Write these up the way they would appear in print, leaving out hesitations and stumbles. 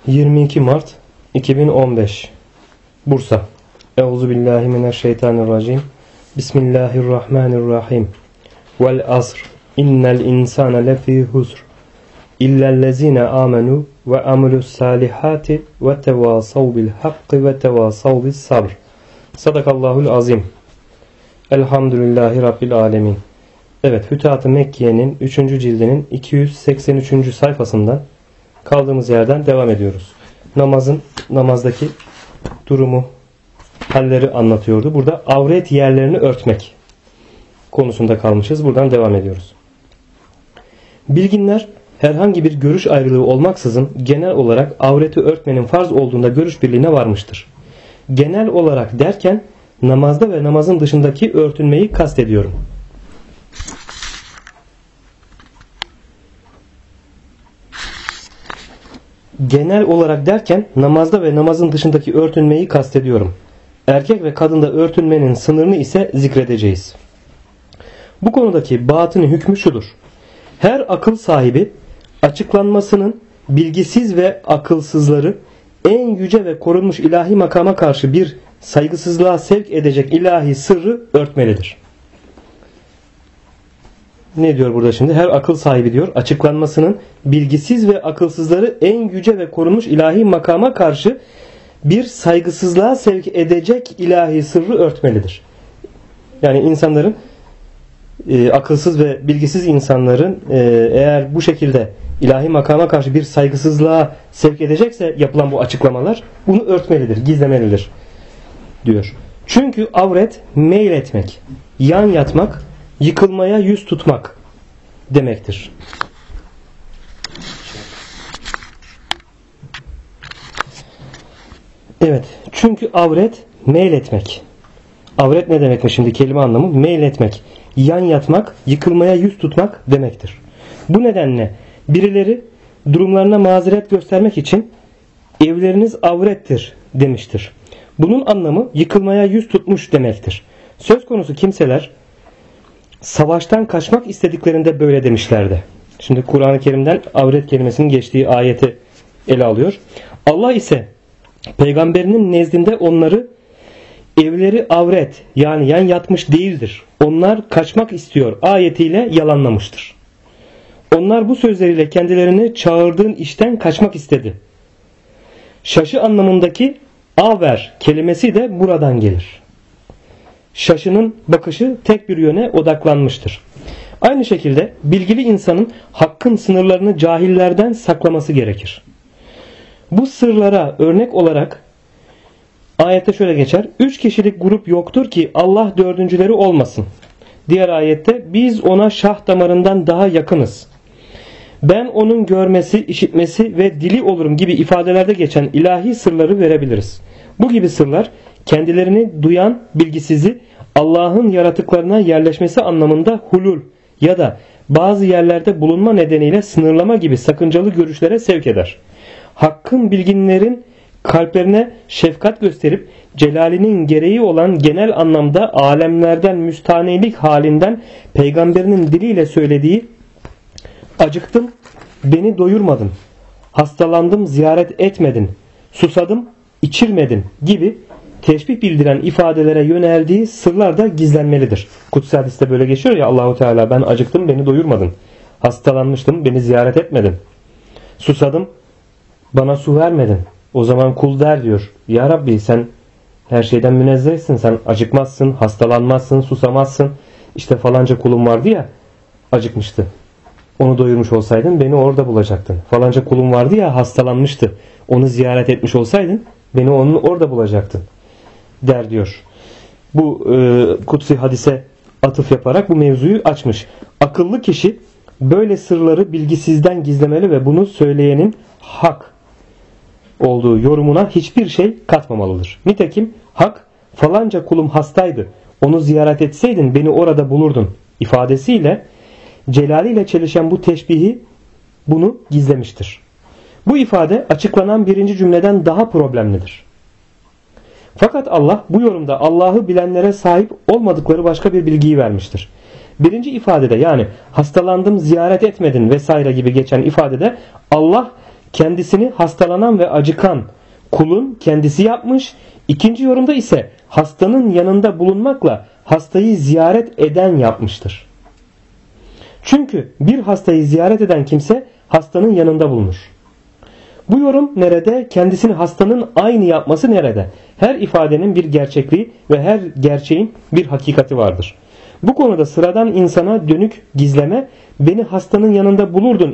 22 Mart 2015 Bursa. Euzubillahimineşşeytanirracim. Bismillahirrahmanirrahim. Vel asr. İnnel insane lefî husr. İllellezine amenu ve amilus salihati ve tevasav bil hakkı ve tevasav bis sabr. Sadakallahul azim. Elhamdülillahi Rabbil alemin. Evet, Fütuhat-ı Mekke'nin 3. cildinin 283. sayfasından kaldığımız yerden devam ediyoruz. Namazdaki durumu, halleri anlatıyordu. Burada avret yerlerini örtmek konusunda kalmışız. Buradan devam ediyoruz. Bilginler herhangi bir görüş ayrılığı olmaksızın genel olarak avreti örtmenin farz olduğunda görüş birliğine varmıştır. Genel olarak derken namazda ve namazın dışındaki örtünmeyi kastediyorum. Genel olarak derken namazda ve namazın dışındaki örtünmeyi kastediyorum. Erkek ve kadında örtünmenin sınırını ise zikredeceğiz. Bu konudaki batını hükmü şudur. Her akıl sahibi açıklanmasının bilgisiz ve akılsızları en yüce ve korunmuş ilahi makama karşı bir saygısızlığa sevk edecek ilahi sırrı örtmelidir. Ne diyor burada şimdi? Her akıl sahibi diyor açıklanmasının bilgisiz ve akılsızları en yüce ve korunmuş ilahi makama karşı bir saygısızlığa sevk edecek ilahi sırrı örtmelidir. Yani insanların akılsız ve bilgisiz insanların eğer bu şekilde ilahi makama karşı bir saygısızlığa sevk edecekse yapılan bu açıklamalar bunu örtmelidir, gizlemelidir diyor. Çünkü avret meyletmek, yan yatmak, yıkılmaya yüz tutmak demektir. Evet, çünkü avret meyletmek. Avret ne demekmiş şimdi kelime anlamı? Meyletmek, yan yatmak, yıkılmaya yüz tutmak demektir. Bu nedenle birileri durumlarına mazeret göstermek için evleriniz avrettir demiştir. Bunun anlamı yıkılmaya yüz tutmuş demektir. Söz konusu kimseler savaştan kaçmak istediklerinde böyle demişlerdi. Şimdi Kur'an-ı Kerim'den avret kelimesinin geçtiği ayeti ele alıyor. Allah ise peygamberinin nezdinde onları evleri avret yani yan yatmış değildir. Onlar kaçmak istiyor ayetiyle yalanlamıştır. Onlar bu sözleriyle kendilerini çağırdığın işten kaçmak istedi. Şaşı anlamındaki aver kelimesi de buradan gelir. Şaşının bakışı tek bir yöne odaklanmıştır. Aynı şekilde bilgili insanın hakkın sınırlarını cahillerden saklaması gerekir. Bu sırlara örnek olarak ayette şöyle geçer. 3 kişilik grup yoktur ki Allah dördüncüleri olmasın. Diğer ayette biz ona şah damarından daha yakınız. Ben onun görmesi, işitmesi ve dili olurum gibi ifadelerde geçen ilahi sırları verebiliriz. Bu gibi sırlar kendilerini duyan bilgisizi Allah'ın yaratıklarına yerleşmesi anlamında hulul ya da bazı yerlerde bulunma nedeniyle sınırlama gibi sakıncalı görüşlere sevk eder. Hakkın bilginlerin kalplerine şefkat gösterip celalinin gereği olan genel anlamda alemlerden müstanelik halinden peygamberinin diliyle söylediği acıktım, beni doyurmadın, hastalandım, ziyaret etmedin, susadım, içirmedin gibi teşbih bildiren ifadelere yöneldiği sırlar da gizlenmelidir. Kutsi hadiste böyle geçiyor ya Allahu Teala ben acıktım, beni doyurmadın, hastalanmıştım, beni ziyaret etmedin, susadım, bana su vermedin. O zaman kul der diyor. Ya Rabbi sen her şeyden münezzehsin. Sen acıkmazsın, hastalanmazsın, susamazsın. İşte falanca kulum vardı ya acıkmıştı. Onu doyurmuş olsaydın beni orada bulacaktın. Falanca kulum vardı ya hastalanmıştı. Onu ziyaret etmiş olsaydın beni onun orada bulacaktın der diyor. Bu kutsi hadise atıf yaparak bu mevzuyu açmış. Akıllı kişi böyle sırları bilgisizden gizlemeli ve bunu söyleyenin hak olduğu yorumuna hiçbir şey katmamalıdır. Nitekim hak falanca kulum hastaydı, onu ziyaret etseydin beni orada bulurdun ifadesiyle celaliyle çelişen bu teşbihi bunu gizlemiştir. Bu ifade açıklanan birinci cümleden daha problemlidir. Fakat Allah bu yorumda Allah'ı bilenlere sahip olmadıkları başka bir bilgiyi vermiştir. Birinci ifadede yani hastalandım ziyaret etmedin vesaire gibi geçen ifadede Allah kendisini hastalanan ve acıkan kulun kendisi yapmış. İkinci yorumda ise hastanın yanında bulunmakla hastayı ziyaret eden yapmıştır. Çünkü bir hastayı ziyaret eden kimse hastanın yanında bulunur. Bu yorum nerede? Kendisini hastanın aynı yapması nerede? Her ifadenin bir gerçekliği ve her gerçeğin bir hakikati vardır. Bu konuda sıradan insana dönük gizleme, beni hastanın yanında bulurdun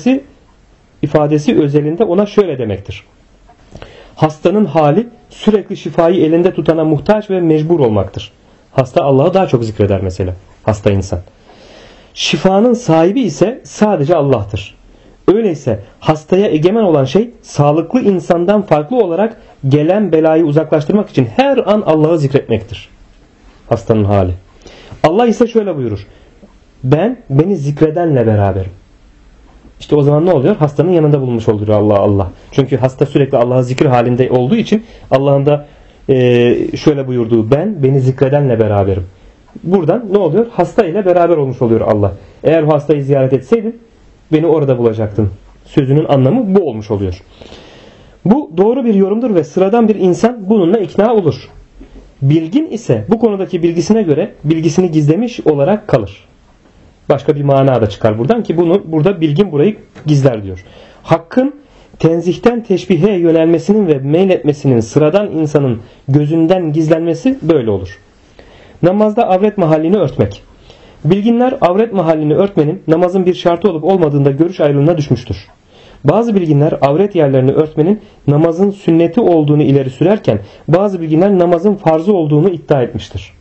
ifadesi özelinde ona şöyle demektir. Hastanın hali sürekli şifayı elinde tutana muhtaç ve mecbur olmaktır. Hasta Allah'ı daha çok zikreder mesela. Hasta insan. Şifanın sahibi ise sadece Allah'tır. Öyleyse hastaya egemen olan şey sağlıklı insandan farklı olarak gelen belayı uzaklaştırmak için her an Allah'ı zikretmektir. Hastanın hali. Allah ise şöyle buyurur. Beni zikredenle beraberim. İşte o zaman ne oluyor? Hastanın yanında bulunmuş oluyor Allah. Çünkü hasta sürekli Allah'ı zikir halinde olduğu için Allah'ın da şöyle buyurduğu beni zikredenle beraberim. Buradan ne oluyor? Hasta ile beraber olmuş oluyor Allah. Eğer o hastayı ziyaret etseydin beni orada bulacaktın. Sözünün anlamı bu olmuş oluyor. Bu doğru bir yorumdur ve sıradan bir insan bununla ikna olur. Bilgin ise bu konudaki bilgisine göre bilgisini gizlemiş olarak kalır. Başka bir mana da çıkar buradan ki burada bilgin burayı gizler diyor. Hakkın tenzihten teşbihe yönelmesinin ve meyletmesinin sıradan insanın gözünden gizlenmesi böyle olur. Namazda avret mahallini örtmek. Bilginler avret mahallini örtmenin namazın bir şartı olup olmadığında görüş ayrılığına düşmüştür. Bazı bilginler avret yerlerini örtmenin namazın sünneti olduğunu ileri sürerken bazı bilginler namazın farzı olduğunu iddia etmiştir.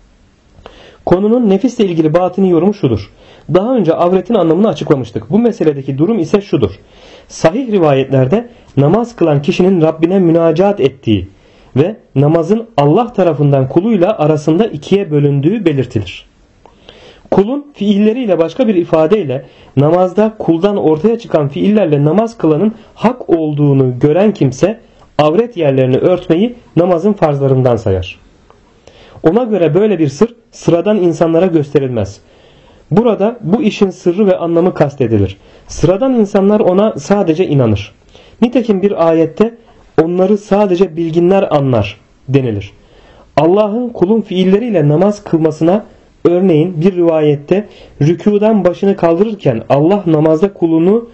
Konunun nefisle ilgili batini yorumu şudur. Daha önce avretin anlamını açıklamıştık. Bu meseledeki durum ise şudur. Sahih rivayetlerde namaz kılan kişinin Rabbine münacat ettiği ve namazın Allah tarafından kuluyla arasında ikiye bölündüğü belirtilir. Kulun fiilleriyle başka bir ifadeyle namazda kuldan ortaya çıkan fiillerle namaz kılanın hak olduğunu gören kimse avret yerlerini örtmeyi namazın farzlarından sayar. Ona göre böyle bir sır sıradan insanlara gösterilmez. Burada bu işin sırrı ve anlamı kastedilir. Sıradan insanlar ona sadece inanır. Nitekim bir ayette onları sadece bilginler anlar denilir. Allah'ın kulun fiilleriyle namaz kılmasına örneğin bir rivayette rükûdan başını kaldırırken Allah namazda kulunun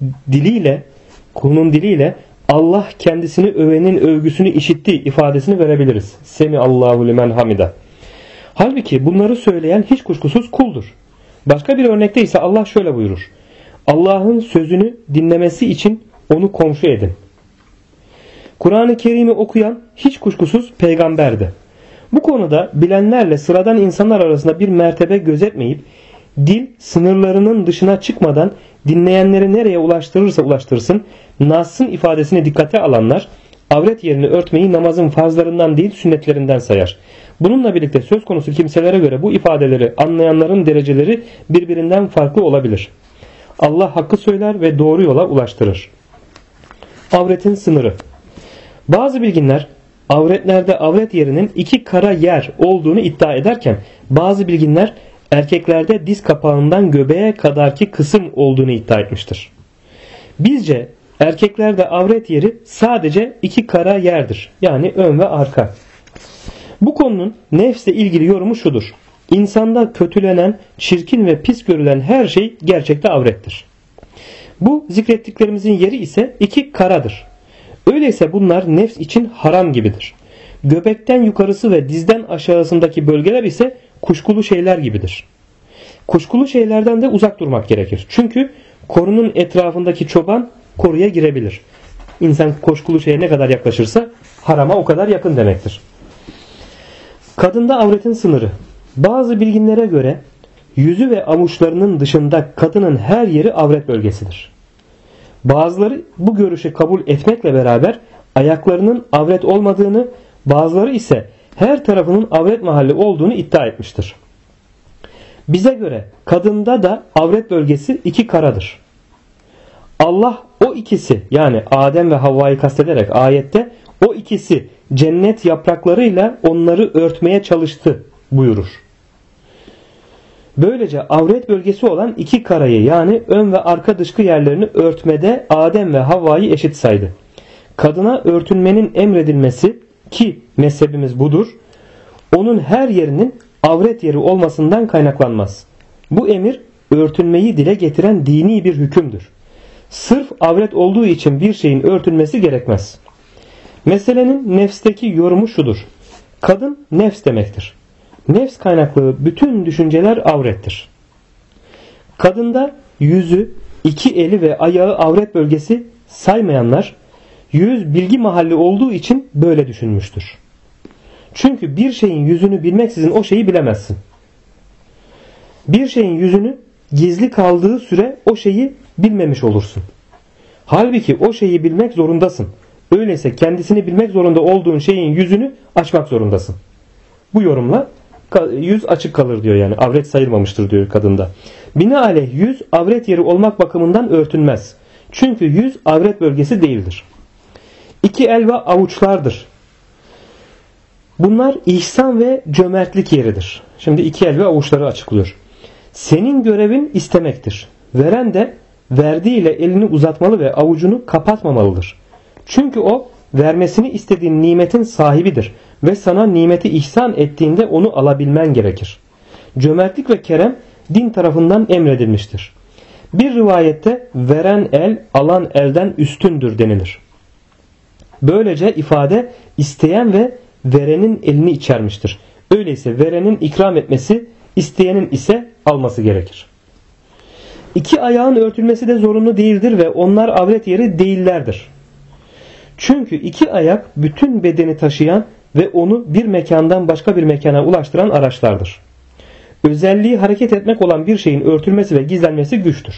diliyle Allah kendisini övenin övgüsünü işitti ifadesini verebiliriz. Semi Allahu limen hamida. Halbuki bunları söyleyen hiç kuşkusuz kuldur. Başka bir örnekte ise Allah şöyle buyurur. Allah'ın sözünü dinlemesi için onu komşu edin. Kur'an-ı Kerim'i okuyan hiç kuşkusuz peygamberdi. Bu konuda bilenlerle sıradan insanlar arasında bir mertebe gözetmeyip dil sınırlarının dışına çıkmadan dinleyenleri nereye ulaştırırsa ulaştırsın Nas'ın ifadesini dikkate alanlar avret yerini örtmeyi namazın farzlarından değil sünnetlerinden sayar. Bununla birlikte söz konusu kimselere göre bu ifadeleri anlayanların dereceleri birbirinden farklı olabilir. Allah hakkı söyler ve doğru yola ulaştırır. Avretin sınırı. Bazı bilginler avretlerde avret yerinin iki kara yer olduğunu iddia ederken bazı bilginler erkeklerde diz kapağından göbeğe kadarki kısım olduğunu iddia etmiştir. Bizce erkeklerde avret yeri sadece iki kara yerdir. Yani ön ve arka. Bu konunun nefsle ilgili yorumu şudur. İnsanda kötülenen, çirkin ve pis görülen her şey gerçekte avrettir. Bu zikrettiklerimizin yeri ise iki karadır. Öyleyse bunlar nefs için haram gibidir. Göbekten yukarısı ve dizden aşağısındaki bölgeler ise kuşkulu şeyler gibidir. Kuşkulu şeylerden de uzak durmak gerekir. Çünkü korunun etrafındaki çoban koruya girebilir. İnsan kuşkulu şeye ne kadar yaklaşırsa harama o kadar yakın demektir. Kadında avretin sınırı. Bazı bilginlere göre yüzü ve avuçlarının dışında kadının her yeri avret bölgesidir. Bazıları bu görüşü kabul etmekle beraber ayaklarının avret olmadığını, bazıları ise her tarafının avret mahalli olduğunu iddia etmiştir. Bize göre kadında da avret bölgesi iki karadır. Allah o ikisi yani Adem ve Havva'yı kastederek ayette o ikisi cennet yapraklarıyla onları örtmeye çalıştı buyurur. Böylece avret bölgesi olan iki karayı yani ön ve arka dışkı yerlerini örtmede Adem ve Havva'yı eşit saydı. Kadına örtünmenin emredilmesi ki mezhebimiz budur, onun her yerinin avret yeri olmasından kaynaklanmaz. Bu emir örtünmeyi dile getiren dini bir hükümdür. Sırf avret olduğu için bir şeyin örtülmesi gerekmez. Meselenin nefsteki yorumu şudur. Kadın nefs demektir. Nefs kaynaklı bütün düşünceler avrettir. Kadında yüzü, iki eli ve ayağı avret bölgesi saymayanlar, yüz bilgi mahalli olduğu için böyle düşünmüştür. Çünkü bir şeyin yüzünü bilmeksizin o şeyi bilemezsin. Bir şeyin yüzünü gizli kaldığı süre o şeyi bilmemiş olursun. Halbuki o şeyi bilmek zorundasın. Öyleyse kendisini bilmek zorunda olduğun şeyin yüzünü açmak zorundasın. Bu yorumla yüz açık kalır diyor, yani avret sayılmamıştır diyor kadında. Binaenaleyh yüz avret yeri olmak bakımından örtünmez. Çünkü yüz avret bölgesi değildir. İki el ve avuçlardır. Bunlar ihsan ve cömertlik yeridir. Şimdi iki el ve avuçları açıklıyor. Senin görevin istemektir. Veren de verdiğiyle elini uzatmalı ve avucunu kapatmamalıdır. Çünkü o vermesini istediğin nimetin sahibidir ve sana nimeti ihsan ettiğinde onu alabilmen gerekir. Cömertlik ve kerem din tarafından emredilmiştir. Bir rivayette veren el alan elden üstündür denilir. Böylece ifade isteyen ve verenin elini içermiştir. Öyleyse verenin ikram etmesi, isteyenin ise alması gerekir. İki ayağın örtülmesi de zorunlu değildir ve onlar avret yeri değillerdir. Çünkü iki ayak bütün bedeni taşıyan ve onu bir mekandan başka bir mekana ulaştıran araçlardır. Özelliği hareket etmek olan bir şeyin örtülmesi ve gizlenmesi güçtür.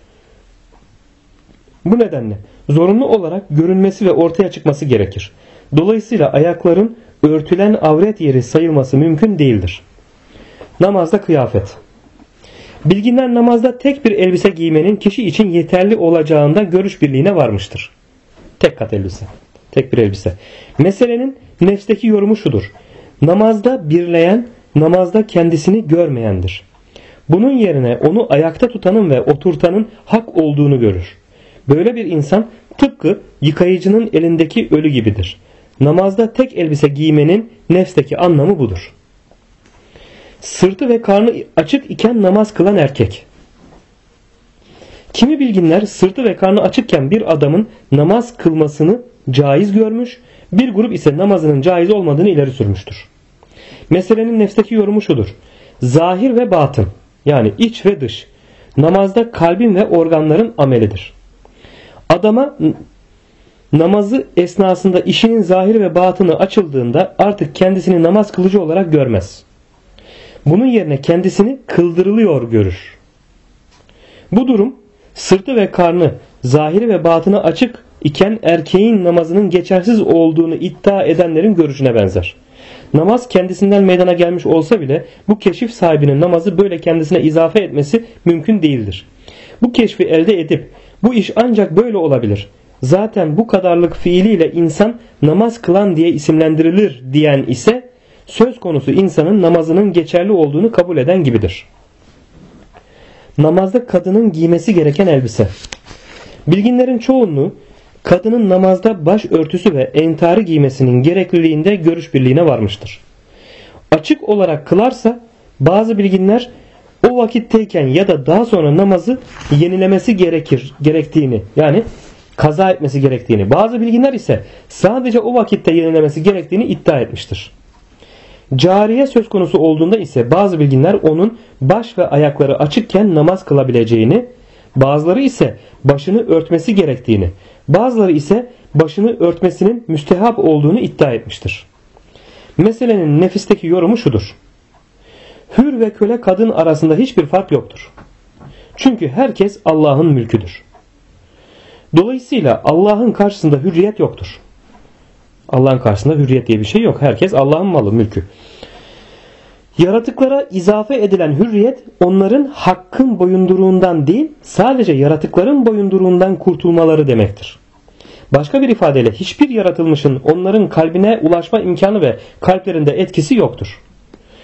Bu nedenle zorunlu olarak görünmesi ve ortaya çıkması gerekir. Dolayısıyla ayakların örtülen avret yeri sayılması mümkün değildir. Namazda kıyafet. Bilginler namazda tek bir elbise giymenin kişi için yeterli olacağında görüş birliğine varmıştır. Tek kat elbise. Tek bir elbise. Meselenin nefsteki yorumu şudur. Namazda birleyen, namazda kendisini görmeyendir. Bunun yerine onu ayakta tutanın ve oturtanın hak olduğunu görür. Böyle bir insan tıpkı yıkayıcının elindeki ölü gibidir. Namazda tek elbise giymenin nefsteki anlamı budur. Sırtı ve karnı açık iken namaz kılan erkek. Kimi bilginler sırtı ve karnı açıkken bir adamın namaz kılmasını caiz görmüş, bir grup ise namazının caiz olmadığını ileri sürmüştür. Meselenin nefsteki yorumu şudur. Zahir ve batın, yani iç ve dış, namazda kalbin ve organların amelidir. Adama namazı esnasında işinin zahiri ve batını açıldığında artık kendisini namaz kılıcı olarak görmez. Bunun yerine kendisini kıldırılıyor görür. Bu durum sırtı ve karnı zahiri ve batını açık iken erkeğin namazının geçersiz olduğunu iddia edenlerin görüşüne benzer. Namaz kendisinden meydana gelmiş olsa bile bu keşif sahibinin namazı böyle kendisine izafe etmesi mümkün değildir. Bu keşfi elde edip bu iş ancak böyle olabilir. Zaten bu kadarlık fiiliyle insan namaz kılan diye isimlendirilir diyen ise söz konusu insanın namazının geçerli olduğunu kabul eden gibidir. Namazda kadının giymesi gereken elbise. Bilginlerin çoğunluğu kadının namazda baş örtüsü ve entarı giymesinin gerekliliğinde görüş birliğine varmıştır. Açık olarak kılarsa bazı bilginler o vakitteyken ya da daha sonra namazı yenilemesi gerektiğini, yani kaza etmesi gerektiğini, bazı bilginler ise sadece o vakitte yenilemesi gerektiğini iddia etmiştir. Cariye söz konusu olduğunda ise bazı bilginler onun baş ve ayakları açıkken namaz kılabileceğini, bazıları ise başını örtmesi gerektiğini, bazıları ise başını örtmesinin müstehap olduğunu iddia etmiştir. Meselenin nefisteki yorumu şudur. Hür ve köle kadın arasında hiçbir fark yoktur. Çünkü herkes Allah'ın mülküdür. Dolayısıyla Allah'ın karşısında hürriyet yoktur. Allah'ın karşısında hürriyet diye bir şey yok. Herkes Allah'ın malı, mülkü. Yaratıklara izafe edilen hürriyet onların hakkın boyunduruğundan değil, sadece yaratıkların boyunduruğundan kurtulmaları demektir. Başka bir ifadeyle hiçbir yaratılmışın onların kalbine ulaşma imkanı ve kalplerinde etkisi yoktur.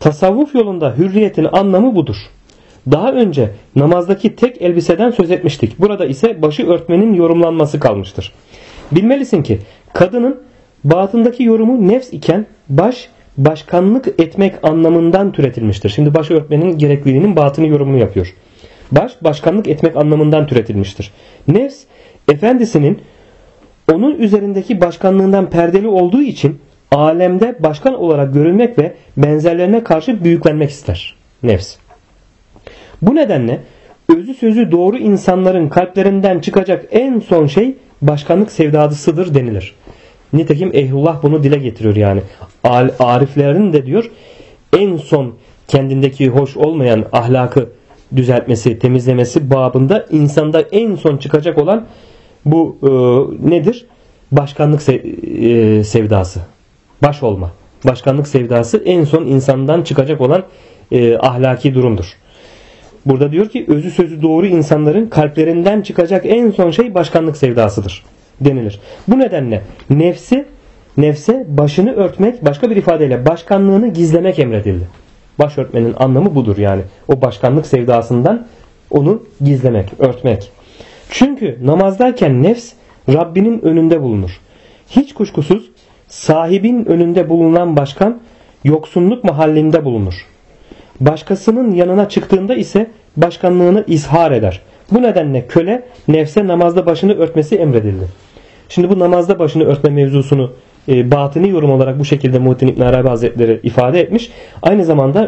Tasavvuf yolunda hürriyetin anlamı budur. Daha önce namazdaki tek elbiseden söz etmiştik. Burada ise başı örtmenin yorumlanması kalmıştır. Bilmelisin ki kadının batındaki yorumu nefs iken başkanlık etmek anlamından türetilmiştir. Şimdi baş örtmenin gerekliliğinin batını yorumunu yapıyor. Başkanlık etmek anlamından türetilmiştir. Nefs efendisinin onun üzerindeki başkanlığından perdeli olduğu için alemde başkan olarak görülmek ve benzerlerine karşı büyüklenmek ister nefs. Bu nedenle özü sözü doğru insanların kalplerinden çıkacak en son şey başkanlık sevdasıdır denilir. Nitekim Ehlullah bunu dile getiriyor yani. Ariflerin de diyor en son kendindeki hoş olmayan ahlakı düzeltmesi, temizlemesi babında insanda en son çıkacak olan bu nedir? Başkanlık sevdası. Baş olma. Başkanlık sevdası en son insandan çıkacak olan ahlaki durumdur. Burada diyor ki özü sözü doğru insanların kalplerinden çıkacak en son şey başkanlık sevdasıdır denilir. Bu nedenle nefse başını örtmek, başka bir ifadeyle başkanlığını gizlemek emredildi. Baş örtmenin anlamı budur yani. O başkanlık sevdasından onu gizlemek, örtmek. Çünkü namazdayken nefs Rabbinin önünde bulunur. Hiç kuşkusuz sahibin önünde bulunan başkan yoksunluk mahallinde bulunur. Başkasının yanına çıktığında ise başkanlığını izhar eder. Bu nedenle köle nefse namazda başını örtmesi emredildi. Şimdi bu namazda başını örtme mevzusunu batini yorum olarak bu şekilde Muhittin İbn Arabi Hazretleri ifade etmiş. Aynı zamanda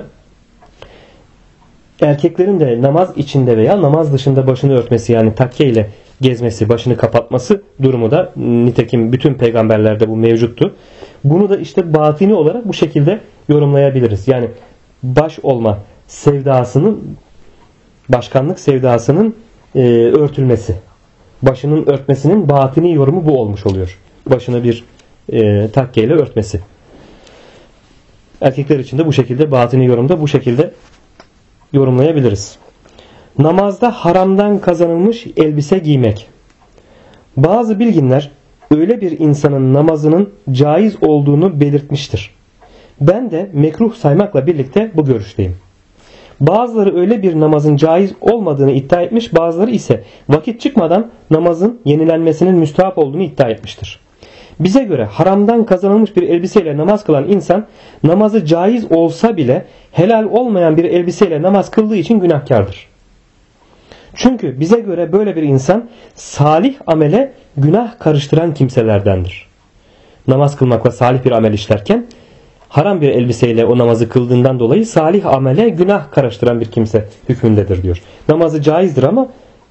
erkeklerin de namaz içinde veya namaz dışında başını örtmesi yani takke ile gezmesi, başını kapatması durumu da nitekim bütün peygamberlerde bu mevcuttu. Bunu da işte batini olarak bu şekilde yorumlayabiliriz. Yani baş olma sevdasının, başkanlık sevdasının örtülmesi. Başının örtmesinin batini yorumu bu olmuş oluyor. Başını bir takkeyle örtmesi. Erkekler için de bu şekilde batini yorumda bu şekilde yorumlayabiliriz. Namazda haramdan kazanılmış elbise giymek. Bazı bilginler öyle bir insanın namazının caiz olduğunu belirtmiştir. Ben de mekruh saymakla birlikte bu görüşteyim. Bazıları öyle bir namazın caiz olmadığını iddia etmiş, bazıları ise vakit çıkmadan namazın yenilenmesinin müstahap olduğunu iddia etmiştir. Bize göre haramdan kazanılmış bir elbiseyle namaz kılan insan namazı caiz olsa bile helal olmayan bir elbiseyle namaz kıldığı için günahkardır. Çünkü bize göre böyle bir insan salih amele günah karıştıran kimselerdendir. Namaz kılmakla salih bir amel işlerken haram bir elbiseyle o namazı kıldığından dolayı salih amele günah karıştıran bir kimse hükmündedir diyor. Namazı caizdir ama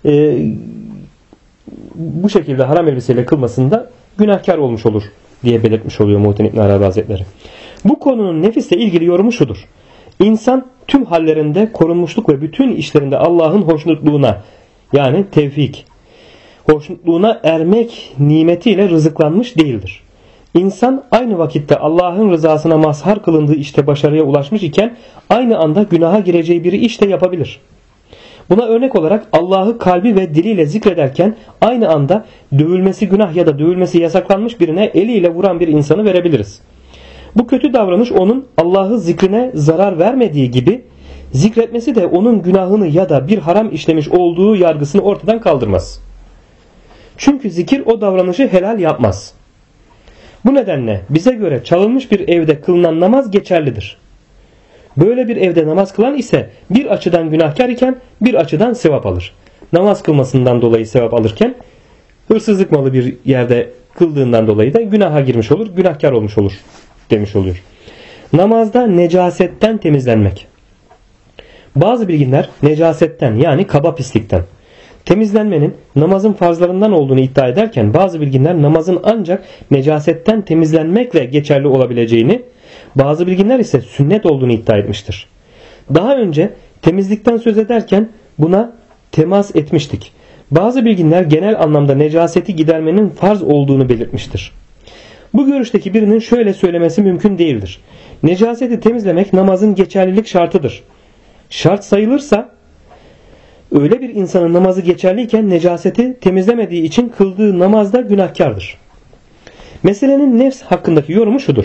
bu şekilde haram elbiseyle kılmasında günahkar olmuş olur diye belirtmiş oluyor Muhittin İbn Arabi Hazretleri. Bu konunun nefisle ilgili yorumu şudur. İnsan tüm hallerinde korunmuşluk ve bütün işlerinde Allah'ın hoşnutluğuna yani tevfik, hoşnutluğuna ermek nimetiyle rızıklanmış değildir. İnsan aynı vakitte Allah'ın rızasına mazhar kılındığı işte başarıya ulaşmış iken aynı anda günaha gireceği bir iş de yapabilir. Buna örnek olarak Allah'ı kalbi ve diliyle zikrederken aynı anda dövülmesi günah ya da dövülmesi yasaklanmış birine eliyle vuran bir insanı verebiliriz. Bu kötü davranış onun Allah'ı zikrine zarar vermediği gibi zikretmesi de onun günahını ya da bir haram işlemiş olduğu yargısını ortadan kaldırmaz. Çünkü zikir o davranışı helal yapmaz. Bu nedenle bize göre çalınmış bir evde kılınan namaz geçerlidir. Böyle bir evde namaz kılan ise bir açıdan günahkar iken bir açıdan sevap alır. Namaz kılmasından dolayı sevap alırken hırsızlık malı bir yerde kıldığından dolayı da günaha girmiş olur, günahkar olmuş olur demiş oluyor. Namazda necasetten temizlenmek. Bazı bilginler necasetten yani kaba pislikten temizlenmenin namazın farzlarından olduğunu iddia ederken bazı bilginler namazın ancak necasetten temizlenmekle geçerli olabileceğini, bazı bilginler ise sünnet olduğunu iddia etmiştir. Daha önce temizlikten söz ederken buna temas etmiştik. Bazı bilginler genel anlamda necaseti gidermenin farz olduğunu belirtmiştir. Bu görüşteki birinin şöyle söylemesi mümkün değildir. Necaseti temizlemek namazın geçerlilik şartıdır. Şart sayılırsa öyle bir insanın namazı geçerliyken necaseti temizlemediği için kıldığı namazda günahkardır. Meselenin nefs hakkındaki yorumu şudur.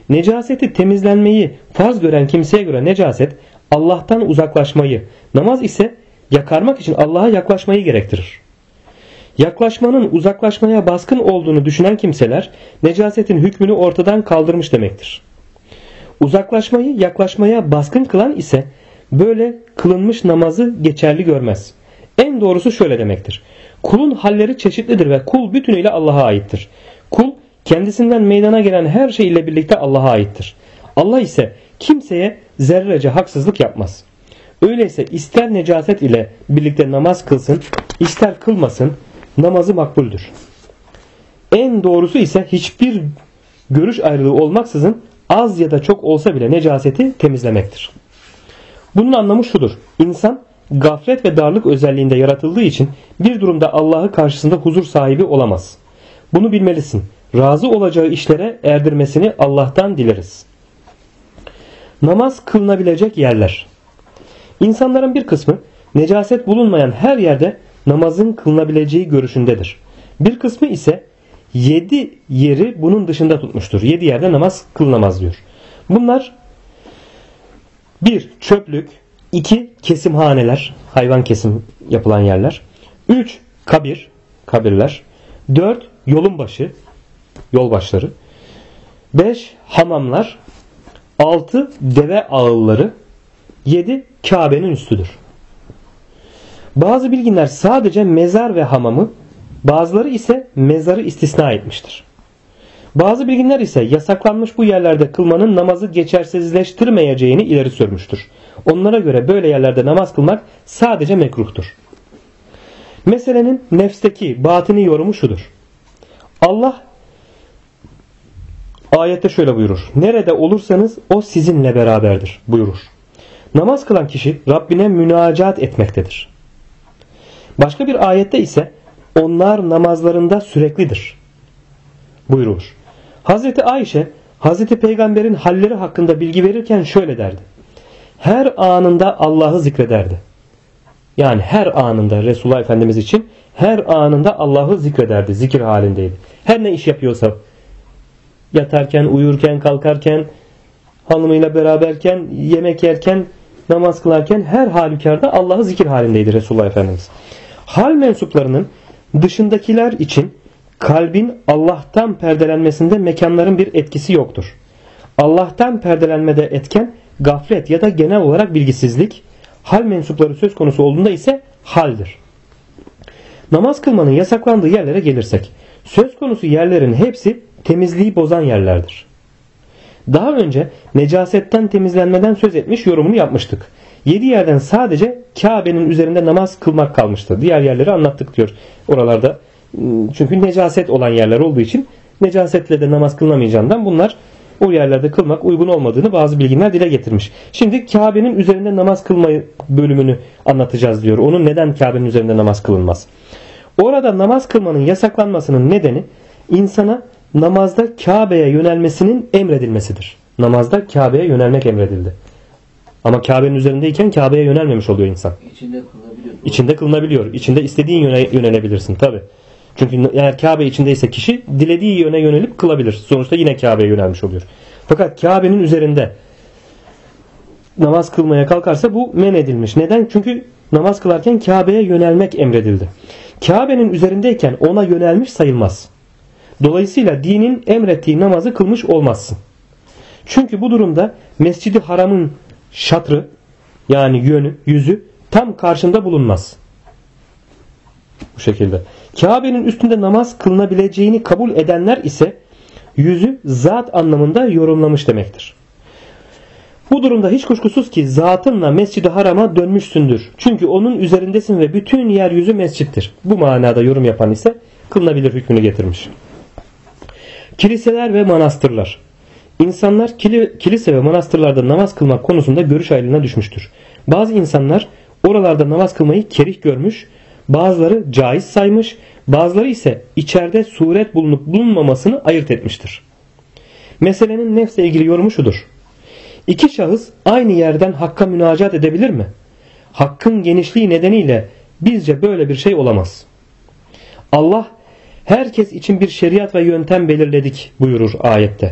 Necaseti temizlenmeyi farz gören kimseye göre necaset Allah'tan uzaklaşmayı, namaz ise yakarmak için Allah'a yaklaşmayı gerektirir. Yaklaşmanın uzaklaşmaya baskın olduğunu düşünen kimseler necasetin hükmünü ortadan kaldırmış demektir. Uzaklaşmayı yaklaşmaya baskın kılan ise böyle kılınmış namazı geçerli görmez. En doğrusu şöyle demektir. Kulun halleri çeşitlidir ve kul bütünüyle Allah'a aittir. Kul kendisinden meydana gelen her şey ile birlikte Allah'a aittir. Allah ise kimseye zerrece haksızlık yapmaz. Öyleyse ister necaset ile birlikte namaz kılsın, ister kılmasın, namazı makbuldür. En doğrusu ise hiçbir görüş ayrılığı olmaksızın az ya da çok olsa bile necaseti temizlemektir. Bunun anlamı şudur. İnsan gaflet ve darlık özelliğinde yaratıldığı için bir durumda Allah'ı karşısında huzur sahibi olamaz. Bunu bilmelisin. Razı olacağı işlere erdirmesini Allah'tan dileriz. Namaz kılınabilecek yerler. İnsanların bir kısmı necaset bulunmayan her yerde namazın kılınabileceği görüşündedir. Bir kısmı ise 7 yeri bunun dışında tutmuştur. 7 yerde namaz kılınamaz diyor. Bunlar 1. Çöplük, 2. Kesimhaneler, hayvan kesim yapılan yerler, 3. Kabirler, 4. Yolun başı, yol başları, 5. Hamamlar, 6. Deve ağılları, 7. Kabe'nin üstüdür. Bazı bilginler sadece mezar ve hamamı, bazıları ise mezarı istisna etmiştir. Bazı bilginler ise yasaklanmış bu yerlerde kılmanın namazı geçersizleştirmeyeceğini ileri sürmüştür. Onlara göre böyle yerlerde namaz kılmak sadece mekruhtur. Meselenin nefsteki batini yorumu şudur. Allah ayette şöyle buyurur. Nerede olursanız o sizinle beraberdir buyurur. Namaz kılan kişi Rabbine münacat etmektedir. Başka bir ayette ise onlar namazlarında süreklidir buyurur. Hazreti Ayşe Hazreti Peygamber'in halleri hakkında bilgi verirken şöyle derdi. Her anında Allah'ı zikrederdi. Yani her anında Resulullah Efendimiz için her anında Allah'ı zikrederdi. Zikir halindeydi. Her ne iş yapıyorsa yatarken, uyurken, kalkarken, hanımıyla beraberken, yemek yerken, namaz kılarken her halükarda Allah'ı zikir halindeydi Resulullah Efendimiz. Hal mensuplarının dışındakiler için kalbin Allah'tan perdelenmesinde mekanların bir etkisi yoktur. Allah'tan perdelenmede etken gaflet ya da genel olarak bilgisizlik, hal mensupları söz konusu olduğunda ise haldir. Namaz kılmanın yasaklandığı yerlere gelirsek, söz konusu yerlerin hepsi temizliği bozan yerlerdir. Daha önce necasetten temizlenmeden söz etmiş, yorumunu yapmıştık. 7 yerden sadece Kabe'nin üzerinde namaz kılmak kalmıştı. Diğer yerleri anlattık diyor oralarda. Çünkü necaset olan yerler olduğu için necasetle de namaz kılınamayacağından bunlar o yerlerde kılmak uygun olmadığını bazı bilginler dile getirmiş. Şimdi Kabe'nin üzerinde namaz kılmayı bölümünü anlatacağız diyor. Onun neden Kabe'nin üzerinde namaz kılınmaz? Orada namaz kılmanın yasaklanmasının nedeni insana namazda Kabe'ye yönelmesinin emredilmesidir. Namazda Kabe'ye yönelmek emredildi. Ama Kabe'nin üzerindeyken Kabe'ye yönelmemiş oluyor insan. İçinde kılınabiliyor. İçinde istediğin yöne yönelebilirsin tabi. Çünkü eğer Kabe içindeyse kişi dilediği yöne yönelip kılabilir. Sonuçta yine Kabe'ye yönelmiş oluyor. Fakat Kabe'nin üzerinde namaz kılmaya kalkarsa bu men edilmiş. Neden? Çünkü namaz kılarken Kabe'ye yönelmek emredildi. Kabe'nin üzerindeyken ona yönelmiş sayılmaz. Dolayısıyla dinin emrettiği namazı kılmış olmazsın. Çünkü bu durumda Mescid-i Haram'ın şatrı yani yönü, yüzü tam karşında bulunmaz. Bu şekilde. Kabe'nin üstünde namaz kılınabileceğini kabul edenler ise yüzü zat anlamında yorumlamış demektir. Bu durumda hiç kuşkusuz ki zatınla Mescid-i Haram'a dönmüşsündür. Çünkü onun üzerindesin ve bütün yeryüzü mescittir. Bu manada yorum yapan ise kılınabilir hükmünü getirmiş. Kiliseler ve manastırlar. İnsanlar kilise ve manastırlarda namaz kılmak konusunda görüş ayrılığına düşmüştür. Bazı insanlar oralarda namaz kılmayı kerih görmüş, bazıları caiz saymış, bazıları ise içeride suret bulunup bulunmamasını ayırt etmiştir. Meselenin nefsle ilgili yorumu şudur. İki şahıs aynı yerden Hakk'a münacat edebilir mi? Hakkın genişliği nedeniyle bizce böyle bir şey olamaz. Allah herkes için bir şeriat ve yöntem belirledik buyurur ayette.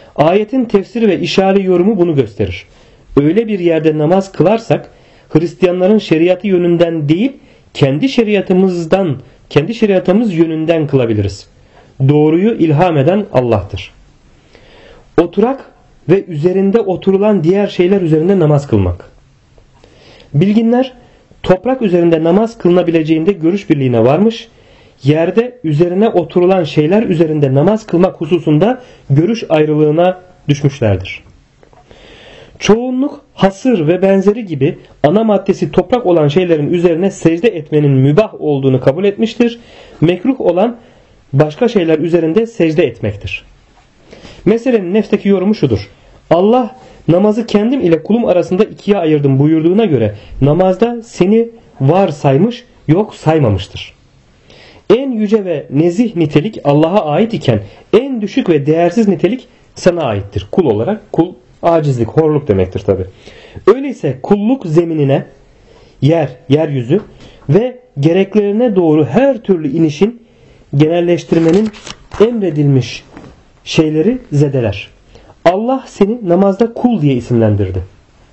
Ayetin tefsiri ve işari yorumu bunu gösterir. Öyle bir yerde namaz kılarsak Hristiyanların şeriatı yönünden değil, kendi şeriatımız yönünden kılabiliriz. Doğruyu ilham eden Allah'tır. Oturak ve üzerinde oturulan diğer şeyler üzerinde namaz kılmak. Bilginler toprak üzerinde namaz kılınabileceğinde görüş birliğine varmış, yerde üzerine oturulan şeyler üzerinde namaz kılmak hususunda görüş ayrılığına düşmüşlerdir. Çoğunluk hasır ve benzeri gibi ana maddesi toprak olan şeylerin üzerine secde etmenin mübah olduğunu kabul etmiştir. Mekruh olan başka şeyler üzerinde secde etmektir. Meselenin nefteki yorumu şudur. Allah namazı kendim ile kulum arasında ikiye ayırdım buyurduğuna göre namazda seni var saymış, yok saymamıştır. En yüce ve nezih nitelik Allah'a ait iken en düşük ve değersiz nitelik sana aittir. Kul olarak, kul acizlik, horluk demektir tabi. Öyleyse kulluk zeminine yeryüzü ve gereklerine doğru her türlü inişin genelleştirmenin emredilmiş şeyleri zedeler. Allah seni namazda kul diye isimlendirdi.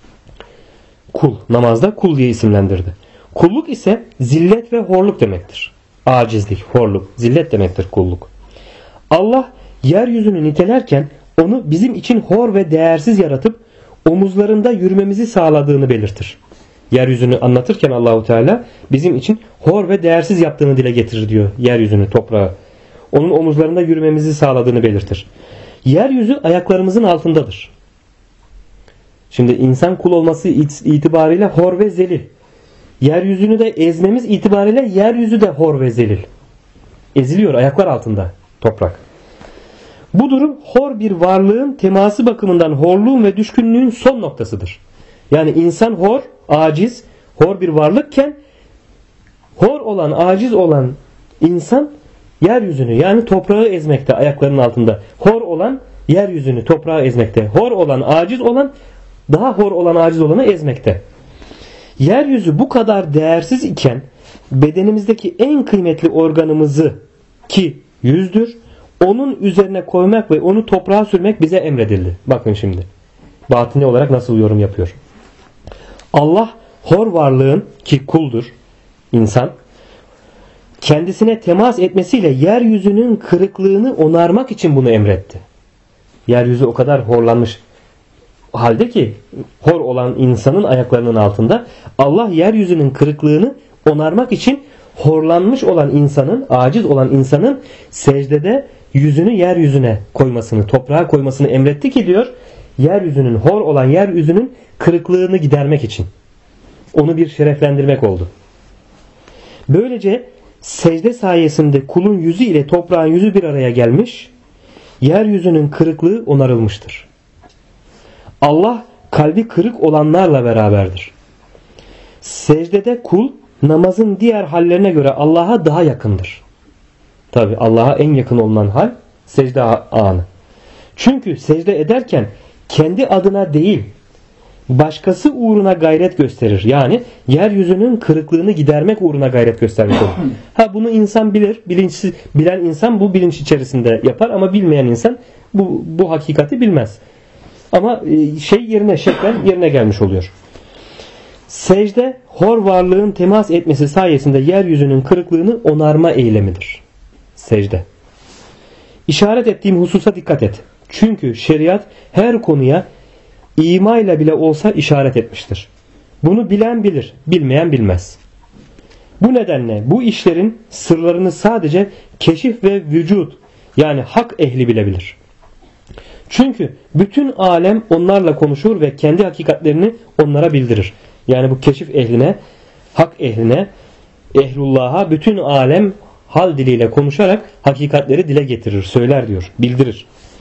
Namazda kul diye isimlendirdi. Kulluk ise zillet ve horluk demektir. Acizlik, horluk, zillet demektir kulluk. Allah yeryüzünü nitelerken onu bizim için hor ve değersiz yaratıp omuzlarında yürümemizi sağladığını belirtir. Yeryüzünü anlatırken Allahu Teala bizim için hor ve değersiz yaptığını dile getirir diyor yeryüzünü, toprağı. Onun omuzlarında yürümemizi sağladığını belirtir. Yeryüzü ayaklarımızın altındadır. Şimdi insan kul olması itibariyle hor ve zelil. Yeryüzünü de ezmemiz itibariyle yeryüzü de hor ve zelil. Eziliyor ayaklar altında toprak. Bu durum hor bir varlığın teması bakımından horluğun ve düşkünlüğün son noktasıdır. Yani insan hor, aciz, hor bir varlıkken hor olan, aciz olan insan yeryüzünü yani toprağı ezmekte ayaklarının altında. Hor olan yeryüzünü, toprağı ezmekte. Hor olan, aciz olan daha hor olan, aciz olanı ezmekte. Yeryüzü bu kadar değersiz iken bedenimizdeki en kıymetli organımızı ki yüzdür, onun üzerine koymak ve onu toprağa sürmek bize emredildi. Bakın şimdi. Batini olarak nasıl yorum yapıyor. Allah hor varlığın ki kuldur, insan, kendisine temas etmesiyle yeryüzünün kırıklığını onarmak için bunu emretti. Yeryüzü o kadar horlanmış halde ki hor olan insanın ayaklarının altında Allah yeryüzünün kırıklığını onarmak için horlanmış olan insanın, aciz olan insanın secdede yüzünü yeryüzüne koymasını, toprağa koymasını emretti ki diyor, yeryüzünün, hor olan yeryüzünün kırıklığını gidermek için. Onu bir şereflendirmek oldu. Böylece secde sayesinde kulun yüzü ile toprağın yüzü bir araya gelmiş, yeryüzünün kırıklığı onarılmıştır. Allah kalbi kırık olanlarla beraberdir. Secdede kul namazın diğer hallerine göre Allah'a daha yakındır. Tabi Allah'a en yakın olunan hal secde anı. Çünkü secde ederken kendi adına değil başkası uğruna gayret gösterir. Yani yeryüzünün kırıklığını gidermek uğruna gayret göstermiş olur. Bunu insan bilir. Bilen insan bu bilinç içerisinde yapar ama bilmeyen insan bu hakikati bilmez. Ama şeklen yerine gelmiş oluyor. Secde hor varlığın temas etmesi sayesinde yeryüzünün kırıklığını onarma eylemidir. Secde. İşaret ettiğim hususa dikkat et. Çünkü şeriat her konuya imayla bile olsa işaret etmiştir. Bunu bilen bilir, bilmeyen bilmez. Bu nedenle bu işlerin sırlarını sadece keşif ve vücut yani hak ehli bilebilir. Çünkü bütün alem onlarla konuşur ve kendi hakikatlerini onlara bildirir. Yani bu keşif ehline, hak ehline, ehlullah'a bütün alem hal diliyle konuşarak hakikatleri dile getirir, söyler diyor, bildirir.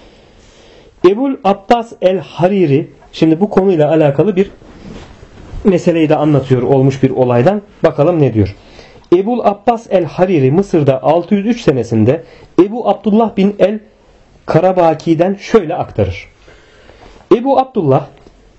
Ebul Abbas el-Hariri şimdi bu konuyla alakalı bir meseleyi de anlatıyor olmuş bir olaydan. Bakalım ne diyor. Ebul Abbas el-Hariri Mısır'da 603 senesinde Ebu Abdullah bin el-Karabaki'den şöyle aktarır. Ebu Abdullah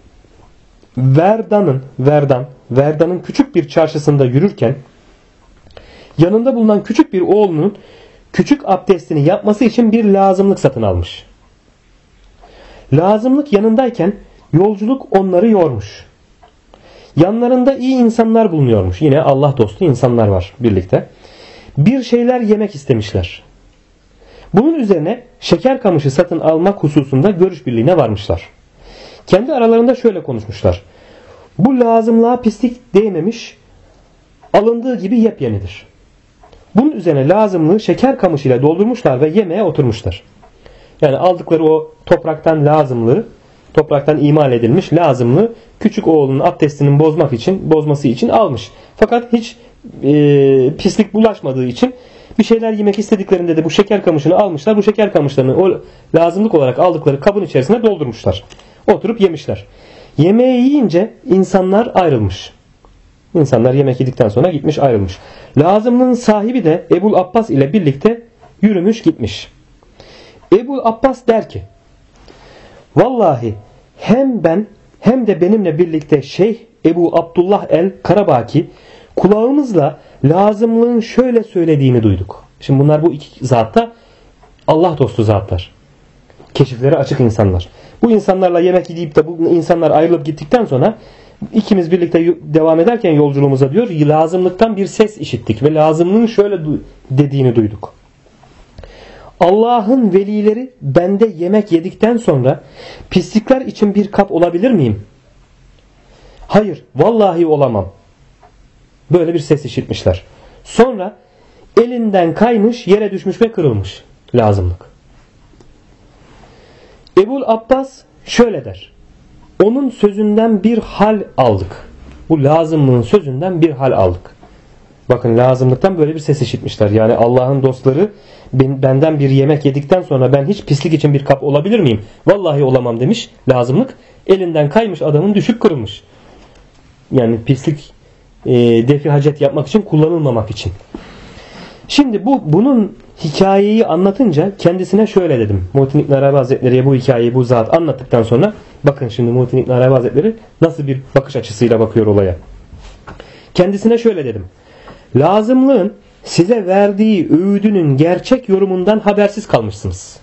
Verdan'ın küçük bir çarşısında yürürken yanında bulunan küçük bir oğlunun küçük abdestini yapması için bir lazımlık satın almış. Lazımlık yanındayken yolculuk onları yormuş. Yanlarında iyi insanlar bulunuyormuş. Yine Allah dostu insanlar var birlikte. Bir şeyler yemek istemişler. Bunun üzerine şeker kamışı satın almak hususunda görüş birliğine varmışlar. Kendi aralarında şöyle konuşmuşlar. Bu lazımlığa pislik değmemiş, alındığı gibi yepyenidir. Bunun üzerine lazımlığı şeker kamışıyla doldurmuşlar ve yemeğe oturmuşlar. Yani aldıkları o topraktan lazımlığı, topraktan imal edilmiş lazımlığı küçük oğlunun abdestinin bozması için almış. Fakat hiç pislik bulaşmadığı için bir şeyler yemek istediklerinde de bu şeker kamışını almışlar. Bu şeker kamışlarını o lazımlık olarak aldıkları kabın içerisine doldurmuşlar. Oturup yemişler. Yemeği yiyince insanlar ayrılmış. İnsanlar yemek yedikten sonra gitmiş ayrılmış. Lazımlığın sahibi de Ebul Abbas ile birlikte yürümüş gitmiş. Ebul Abbas der ki, vallahi hem ben hem de benimle birlikte Şeyh Ebu Abdullah el-Karabaki kulağımızla lazımlığın şöyle söylediğini duyduk. Şimdi bunlar bu iki zatta Allah dostu zatlar. Keşifleri açık insanlar. Bu insanlarla yemek yiyip de bu insanlar ayrılıp gittikten sonra ikimiz birlikte devam ederken yolculuğumuza diyor lazımlıktan bir ses işittik ve lazımlığın şöyle dediğini duyduk. Allah'ın velileri bende yemek yedikten sonra pislikler için bir kap olabilir miyim? Hayır, vallahi olamam. Böyle bir ses işitmişler. Sonra elinden kaymış, yere düşmüş ve kırılmış lazımlık. Ebul Abbas şöyle der. Onun sözünden bir hal aldık. Bu lazımlığın sözünden bir hal aldık. Bakın lazımlıktan böyle bir ses işitmişler. Yani Allah'ın dostları benden bir yemek yedikten sonra ben hiç pislik için bir kap olabilir miyim? Vallahi olamam demiş lazımlık. Elinden kaymış, adamın düşüp kırılmış. Yani pislik defi hacet yapmak için, kullanılmamak için. Şimdi bunun hikayeyi anlatınca kendisine şöyle dedim. Muhittin İbn Arabi Hazretleri'ye bu hikayeyi bu zat anlattıktan sonra bakın şimdi Muhittin İbn Arabi Hazretleri nasıl bir bakış açısıyla bakıyor olaya. Kendisine şöyle dedim. Lazımlığın size verdiği öğüdünün gerçek yorumundan habersiz kalmışsınız.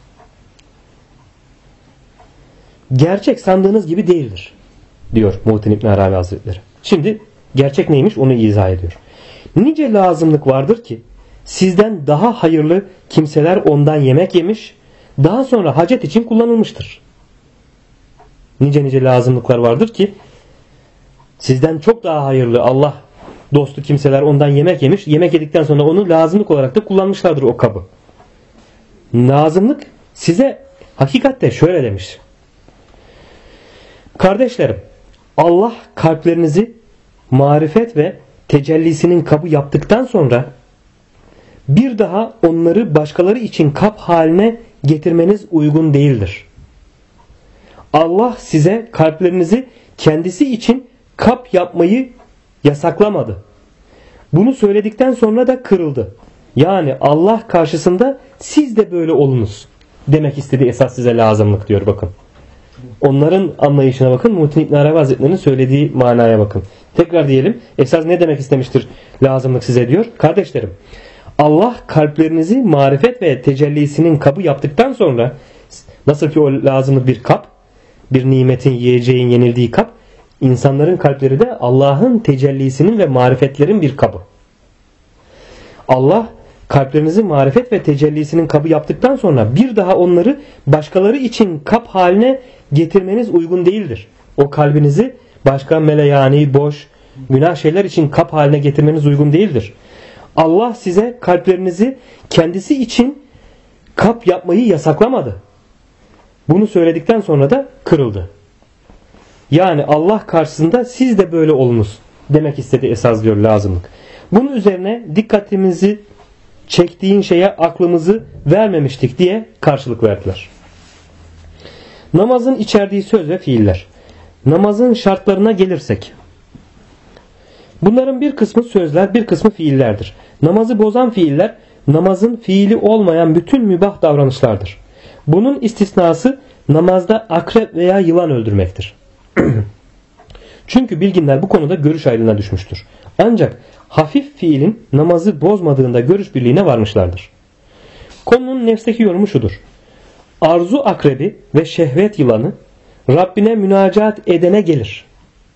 Gerçek sandığınız gibi değildir diyor Muhittin İbn Arabi Hazretleri. Şimdi gerçek neymiş onu izah ediyor. Nice lazımlık vardır ki sizden daha hayırlı kimseler ondan yemek yemiş, daha sonra hacet için kullanılmıştır. Nice lazımlıklar vardır ki sizden çok daha hayırlı Allah dostu kimseler ondan yemek yemiş, yemek yedikten sonra onu lazımlık olarak da kullanmışlardır o kabı. Lazımlık size hakikatte şöyle demiş. Kardeşlerim, Allah kalplerinizi marifet ve tecellisinin kabı yaptıktan sonra bir daha onları başkaları için kap haline getirmeniz uygun değildir. Allah size kalplerinizi kendisi için kap yapmayı yasaklamadı. Bunu söyledikten sonra da kırıldı. Yani Allah karşısında siz de böyle olunuz demek istediği esas size lazımlık diyor bakın. Onların anlayışına bakın. Muhittin İbn Arabi Hazretleri'nin söylediği manaya bakın. Tekrar diyelim. Esas ne demek istemiştir lazımlık size diyor. Kardeşlerim, Allah kalplerinizi marifet ve tecellisinin kabı yaptıktan sonra nasıl ki o lazımlık bir kap, bir nimetin, yiyeceğin yenildiği kap, insanların kalpleri de Allah'ın tecellisinin ve marifetlerin bir kabı. Allah kalplerinizi marifet ve tecellisinin kabı yaptıktan sonra bir daha onları başkaları için kap haline getirmeniz uygun değildir. O kalbinizi başka meleyani, boş, günah şeyler için kap haline getirmeniz uygun değildir. Allah size kalplerinizi kendisi için kap yapmayı yasaklamadı. Bunu söyledikten sonra da kırıldı. Yani Allah karşısında siz de böyle olunuz demek istediği esas diyor lazımlık. Bunun üzerine dikkatimizi çektiğin şeye aklımızı vermemiştik diye karşılık verdiler. Namazın içerdiği söz ve fiiller. Namazın şartlarına gelirsek. Bunların bir kısmı sözler, bir kısmı fiillerdir. Namazı bozan fiiller, namazın fiili olmayan bütün mübah davranışlardır. Bunun istisnası namazda akrep veya yılan öldürmektir. Çünkü bilginler bu konuda görüş ayrılığına düşmüştür. Ancak hafif fiilin namazı bozmadığında görüş birliğine varmışlardır. Konunun nefsteki yorumu şudur. arzu akrebi ve şehvet yılanı Rabbine münacat edene gelir.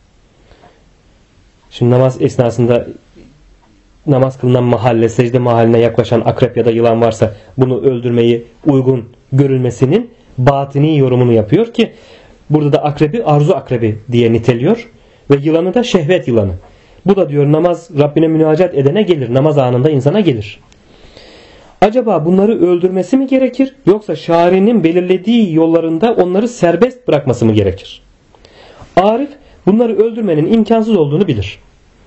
Şimdi namaz esnasında namaz kılınan mahalle, secde mahalline yaklaşan akrep ya da yılan varsa bunu öldürmeyi uygun görülmesinin batini yorumunu yapıyor ki burada da akrebi arzu akrebi diye niteliyor ve yılanı da şehvet yılanı. Bu da diyor namaz Rabbine münacat edene gelir. Namaz anında insana gelir. Acaba bunları öldürmesi mi gerekir yoksa şari'nin belirlediği yollarında onları serbest bırakması mı gerekir? Arif bunları öldürmenin imkansız olduğunu bilir.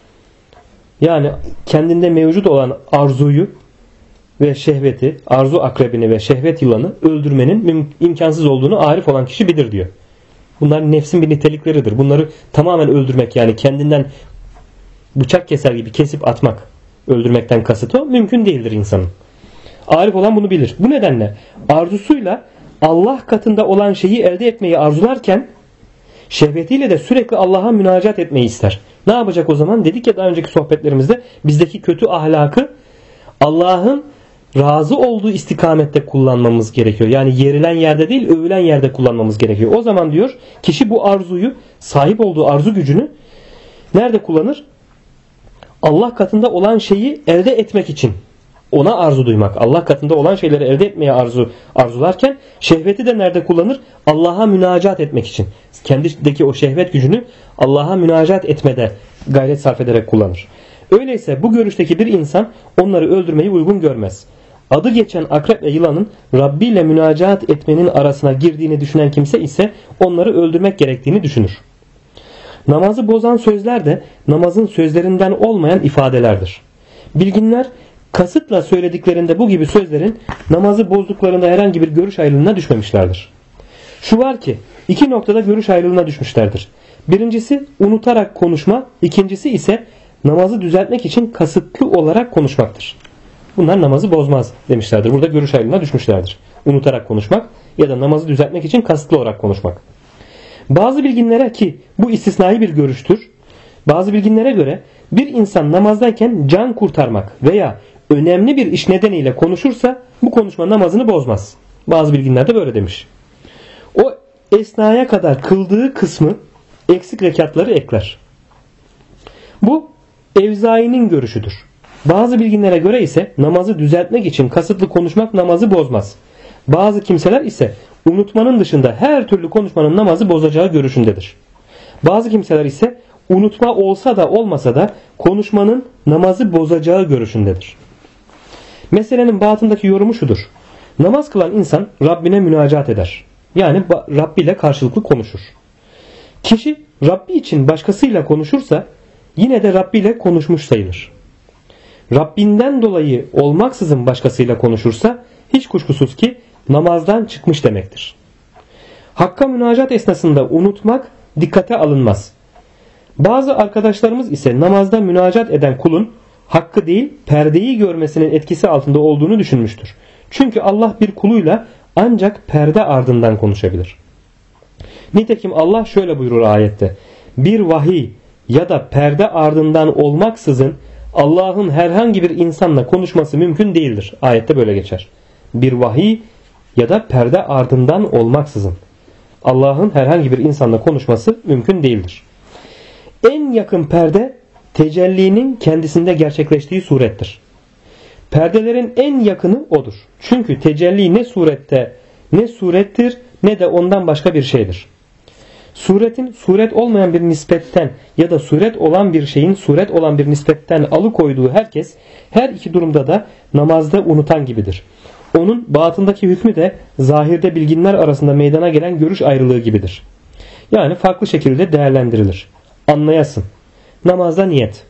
Yani kendinde mevcut olan arzuyu ve şehveti, arzu akrebini ve şehvet yılanı öldürmenin imkansız olduğunu arif olan kişi bilir diyor. Bunlar nefsin bir nitelikleridir. Bunları tamamen öldürmek, yani kendinden bıçak keser gibi kesip atmak, öldürmekten kasıt o, mümkün değildir insanın. Arif olan bunu bilir. Bu nedenle arzusuyla Allah katında olan şeyi elde etmeyi arzularken şehvetiyle de sürekli Allah'a münacat etmeyi ister. Ne yapacak o zaman? Dedik ya daha önceki sohbetlerimizde, bizdeki kötü ahlakı Allah'ın razı olduğu istikamette kullanmamız gerekiyor. Yani yerilen yerde değil, övülen yerde kullanmamız gerekiyor. O zaman diyor kişi bu arzuyu, sahip olduğu arzu gücünü nerede kullanır? Allah katında olan şeyi elde etmek için. Ona arzu duymak, Allah katında olan şeyleri elde etmeye arzularken şehveti de nerede kullanır? Allah'a münacat etmek için. Kendisindeki o şehvet gücünü Allah'a münacat etmede gayret sarf ederek kullanır. Öyleyse bu görüşteki bir insan onları öldürmeyi uygun görmez. Adı geçen akrep ve yılanın Rabbi ile münacat etmenin arasına girdiğini düşünen kimse ise onları öldürmek gerektiğini düşünür. Namazı bozan sözler de namazın sözlerinden olmayan ifadelerdir. Bilginler kasıtla söylediklerinde bu gibi sözlerin namazı bozduklarında herhangi bir görüş ayrılığına düşmemişlerdir. Şu var ki iki noktada görüş ayrılığına düşmüşlerdir. Birincisi unutarak konuşma, ikincisi ise namazı düzeltmek için kasıtlı olarak konuşmaktır. Bunlar namazı bozmaz demişlerdir. Burada görüş ayrılığına düşmüşlerdir. Unutarak konuşmak ya da namazı düzeltmek için kasıtlı olarak konuşmak. Bazı bilginlere, ki bu istisnai bir görüştür, bazı bilginlere göre bir insan namazdayken can kurtarmak veya önemli bir iş nedeniyle konuşursa bu konuşma namazını bozmaz. Bazı bilginler de böyle demiş. O esnaya kadar kıldığı kısmı eksik rekatları ekler. Bu Evzai'nin görüşüdür. Bazı bilginlere göre ise namazı düzeltmek için kasıtlı konuşmak namazı bozmaz. Bazı kimseler ise unutmanın dışında her türlü konuşmanın namazı bozacağı görüşündedir. Bazı kimseler ise unutma olsa da olmasa da konuşmanın namazı bozacağı görüşündedir. Meselenin batındaki yorumu şudur. Namaz kılan insan Rabbine münacat eder. Yani Rabbi ile karşılıklı konuşur. Kişi Rabbi için başkasıyla konuşursa yine de Rabbi ile konuşmuş sayılır. Rabbinden dolayı olmaksızın başkasıyla konuşursa hiç kuşkusuz ki namazdan çıkmış demektir. Hakka münacat esnasında unutmak dikkate alınmaz. Bazı arkadaşlarımız ise namazda münacat eden kulun hakkı değil perdeyi görmesinin etkisi altında olduğunu düşünmüştür. Çünkü Allah bir kuluyla ancak perde ardından konuşabilir. Nitekim Allah şöyle buyurur ayette: bir vahiy ya da perde ardından olmaksızın Allah'ın herhangi bir insanla konuşması mümkün değildir. Ayette böyle geçer. Bir vahiy ya da perde ardından olmaksızın Allah'ın herhangi bir insanla konuşması mümkün değildir. En yakın perde tecellinin kendisinde gerçekleştiği surettir. Perdelerin en yakını odur. Çünkü tecelli ne surettir ne de ondan başka bir şeydir. Suretin suret olmayan bir nispetten ya da suret olan bir şeyin suret olan bir nispetten alıkoyduğu herkes her iki durumda da namazda unutan gibidir. Onun batındaki hükmü de zahirde bilginler arasında meydana gelen görüş ayrılığı gibidir. Yani farklı şekilde değerlendirilir. Anlayasın. Namazda niyet.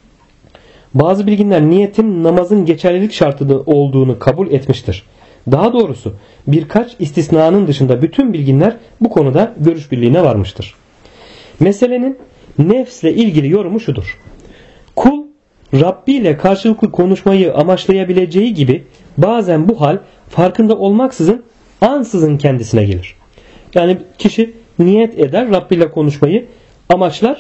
Bazı bilginler niyetin namazın geçerlilik şartı olduğunu kabul etmiştir. Daha doğrusu birkaç istisnanın dışında bütün bilginler bu konuda görüş birliğine varmıştır. Meselenin nefsle ilgili yorumu şudur. Kul Rabbi ile karşılıklı konuşmayı amaçlayabileceği gibi bazen bu hal farkında olmaksızın ansızın kendisine gelir. Yani kişi niyet eder, Rabbi ile konuşmayı amaçlar.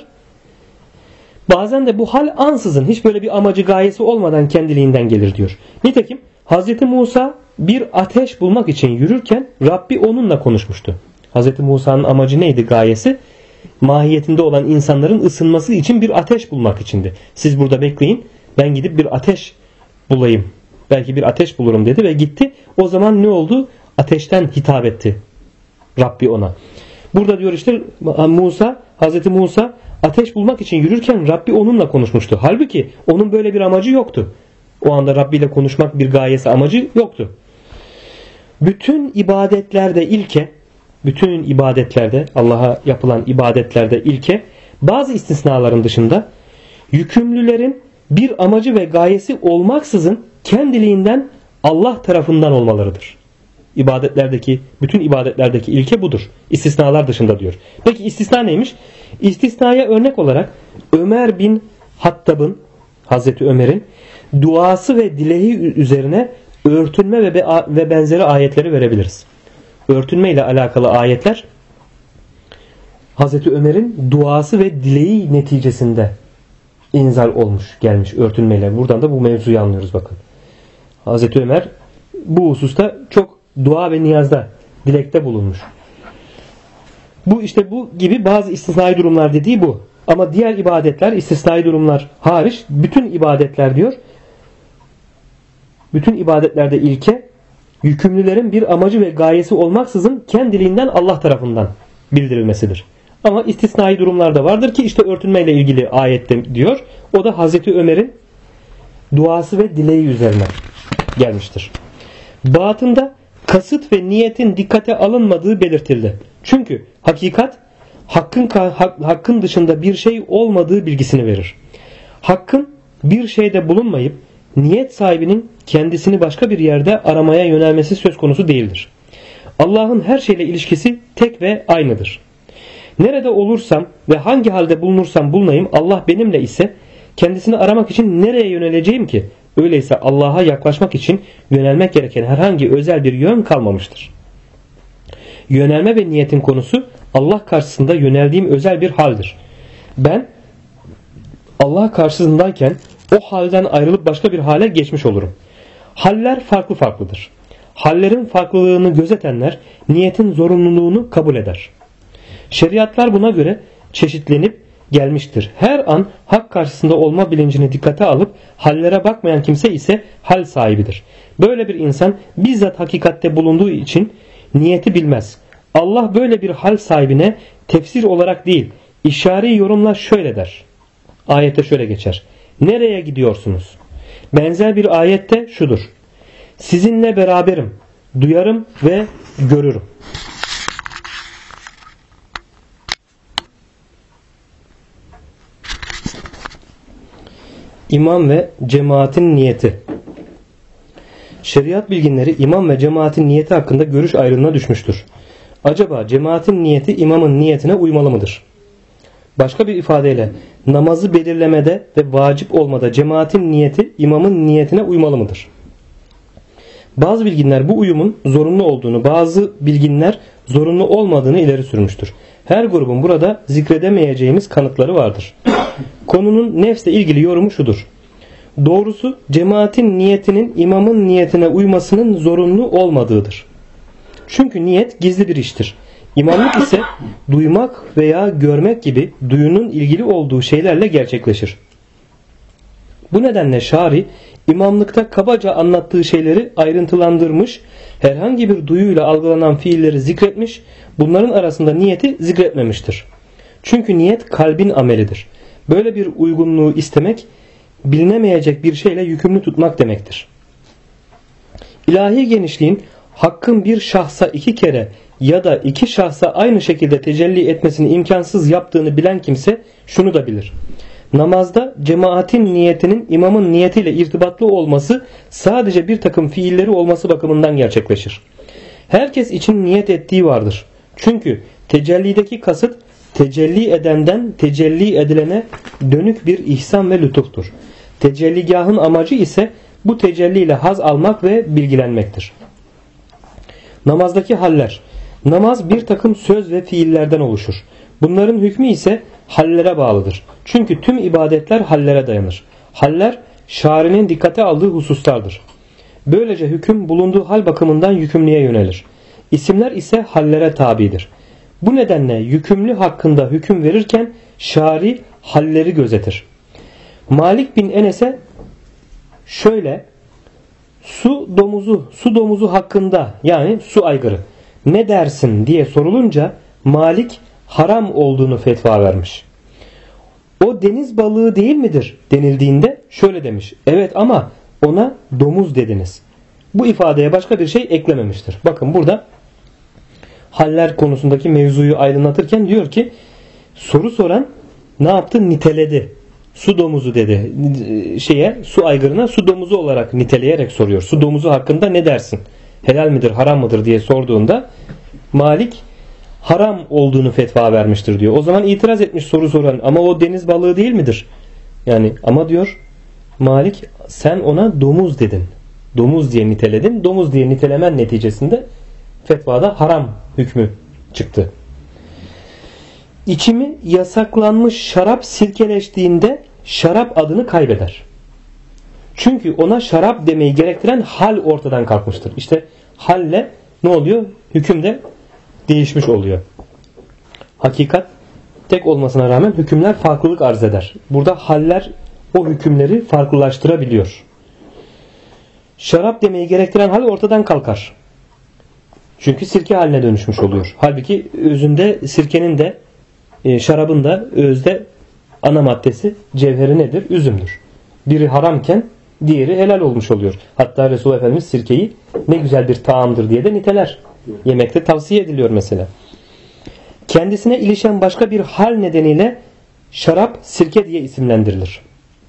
Bazen de bu hal ansızın, hiç böyle bir amacı gayesi olmadan kendiliğinden gelir diyor. Nitekim Hz. Musa bir ateş bulmak için yürürken Rabbi onunla konuşmuştu. Hz. Musa'nın amacı neydi, gayesi? Mahiyetinde olan insanların ısınması için bir ateş bulmak içindi. Siz burada bekleyin, ben gidip bir ateş bulayım. Belki bir ateş bulurum dedi ve gitti. O zaman ne oldu? Ateşten hitap etti Rabbi ona. Burada diyor işte Hz. Musa ateş bulmak için yürürken Rabbi onunla konuşmuştu. Halbuki onun böyle bir amacı yoktu. O anda Rabbi ile konuşmak bir gayesi, amacı yoktu. Bütün ibadetlerde, Allah'a yapılan ibadetlerde ilke, bazı istisnaların dışında yükümlülerin bir amacı ve gayesi olmaksızın kendiliğinden Allah tarafından olmalarıdır. Bütün ibadetlerdeki ilke budur. İstisnalar dışında diyor. Peki istisna neymiş? İstisnaya örnek olarak Ömer bin Hattab'ın, Hazreti Ömer'in duası ve dileği üzerine örtünme ve benzeri ayetleri verebiliriz. Örtünme ile alakalı ayetler Hazreti Ömer'in duası ve dileği neticesinde inzal gelmiş örtünmeyle. Buradan da bu mevzuyu anlıyoruz bakın. Hazreti Ömer bu hususta çok dua ve niyazda, dilekte bulunmuş. Bu gibi bazı istisnai durumlar dediği bu. Ama diğer ibadetler, istisnai durumlar hariç bütün ibadetler diyor. Bütün ibadetlerde ilke yükümlülerin bir amacı ve gayesi olmaksızın kendiliğinden Allah tarafından bildirilmesidir. Ama istisnai durumlar da vardır ki işte örtünmeyle ilgili ayette diyor. O da Hazreti Ömer'in duası ve dileği üzerine gelmiştir. Batında kasıt ve niyetin dikkate alınmadığı belirtildi. Çünkü hakikat hakkın dışında bir şey olmadığı bilgisini verir. Hakkın bir şeyde bulunmayıp niyet sahibinin kendisini başka bir yerde aramaya yönelmesi söz konusu değildir. Allah'ın her şeyle ilişkisi tek ve aynıdır. Nerede olursam ve hangi halde bulunursam bulunayım, Allah benimle ise kendisini aramak için nereye yöneleceğim ki? Öyleyse Allah'a yaklaşmak için yönelmek gereken herhangi özel bir yön kalmamıştır. Yönelme ve niyetin konusu Allah karşısında yöneldiğim özel bir haldir. Ben Allah karşısındayken o halden ayrılıp başka bir hale geçmiş olurum. Haller farklı farklıdır. Hallerin farklılığını gözetenler niyetin zorunluluğunu kabul eder. Şeriatlar buna göre çeşitlenip gelmiştir. Her an hak karşısında olma bilincini dikkate alıp hallere bakmayan kimse ise hal sahibidir. Böyle bir insan bizzat hakikatte bulunduğu için niyeti bilmez. Allah böyle bir hal sahibine tefsir olarak değil, işari yorumla şöyle der. Ayette şöyle geçer. Nereye gidiyorsunuz? Benzer bir ayette şudur. Sizinle beraberim, duyarım ve görürüm. İmam ve cemaatin niyeti. Şeriat bilginleri imam ve cemaatin niyeti hakkında görüş ayrılığına düşmüştür. Acaba cemaatin niyeti imamın niyetine uymalı mıdır? Başka bir ifadeyle namazı belirlemede ve vacip olmada cemaatin niyeti imamın niyetine uymalı mıdır? Bazı bilginler bu uyumun zorunlu olduğunu, bazı bilginler zorunlu olmadığını ileri sürmüştür. Her grubun burada zikredemeyeceğimiz kanıtları vardır. Konunun nefsle ilgili yorumu şudur. Doğrusu cemaatin niyetinin imamın niyetine uymasının zorunlu olmadığıdır. Çünkü niyet gizli bir iştir. İmamlık ise duymak veya görmek gibi duyunun ilgili olduğu şeylerle gerçekleşir. Bu nedenle şari imamlıkta kabaca anlattığı şeyleri ayrıntılandırmış, herhangi bir duyuyla algılanan fiilleri zikretmiş, bunların arasında niyeti zikretmemiştir. Çünkü niyet kalbin amelidir. Böyle bir uygunluğu istemek, bilinemeyecek bir şeyle yükümlü tutmak demektir. İlahi genişliğin hakkın bir şahsa iki kere ya da iki şahsa aynı şekilde tecelli etmesini imkansız yaptığını bilen kimse şunu da bilir. Namazda cemaatin niyetinin imamın niyetiyle irtibatlı olması sadece bir takım fiilleri olması bakımından gerçekleşir. Herkes için niyet ettiği vardır. Çünkü tecellideki kasıt tecelli edenden tecelli edilene dönük bir ihsan ve lütuftur. Tecelligahın amacı ise bu tecelliyle haz almak ve bilgilenmektir. Namazdaki haller. Namaz bir takım söz ve fiillerden oluşur. Bunların hükmü ise hallere bağlıdır. Çünkü tüm ibadetler hallere dayanır. Haller şarinin dikkate aldığı hususlardır. Böylece hüküm bulunduğu hal bakımından yükümlüye yönelir. İsimler ise hallere tabidir. Bu nedenle yükümlü hakkında hüküm verirken şari halleri gözetir. Malik bin Enes'e şöyle su domuzu hakkında, yani su aygırı ne dersin diye sorulunca Malik haram olduğunu fetva vermiş. O deniz balığı değil midir denildiğinde şöyle demiş: evet ama ona domuz dediniz. Bu ifadeye başka bir şey eklememiştir. Bakın burada haller konusundaki mevzuyu aydınlatırken diyor ki soru soran ne yaptı? Niteledi. Su domuzu dedi. Su aygırına su domuzu olarak niteleyerek soruyor. Su domuzu hakkında ne dersin? Helal midir, haram mıdır diye sorduğunda Malik haram olduğunu fetva vermiştir diyor. O zaman itiraz etmiş soru soran, ama o deniz balığı değil midir? Yani ama diyor Malik, sen ona domuz dedin. Domuz diye niteledin. Domuz diye nitelemen neticesinde fetvada haram hükmü çıktı. İçimi yasaklanmış şarap sirkeleştiğinde şarap adını kaybeder. Çünkü ona şarap demeyi gerektiren hal ortadan kalkmıştır. İşte halle ne oluyor? Hüküm de değişmiş oluyor. Hakikat tek olmasına rağmen hükümler farklılık arz eder. Burada haller o hükümleri farklılaştırabiliyor. Şarap demeyi gerektiren hal ortadan kalkar. Çünkü sirke haline dönüşmüş oluyor. Halbuki özünde sirkenin de şarabın da özde ana maddesi, cevheri nedir? Üzümdür. Biri haramken diğeri helal olmuş oluyor. Hatta Resulullah Efendimiz sirkeyi ne güzel bir taamdır diye de niteler. Yemekte tavsiye ediliyor mesela. Kendisine ilişen başka bir hal nedeniyle şarap sirke diye isimlendirilir.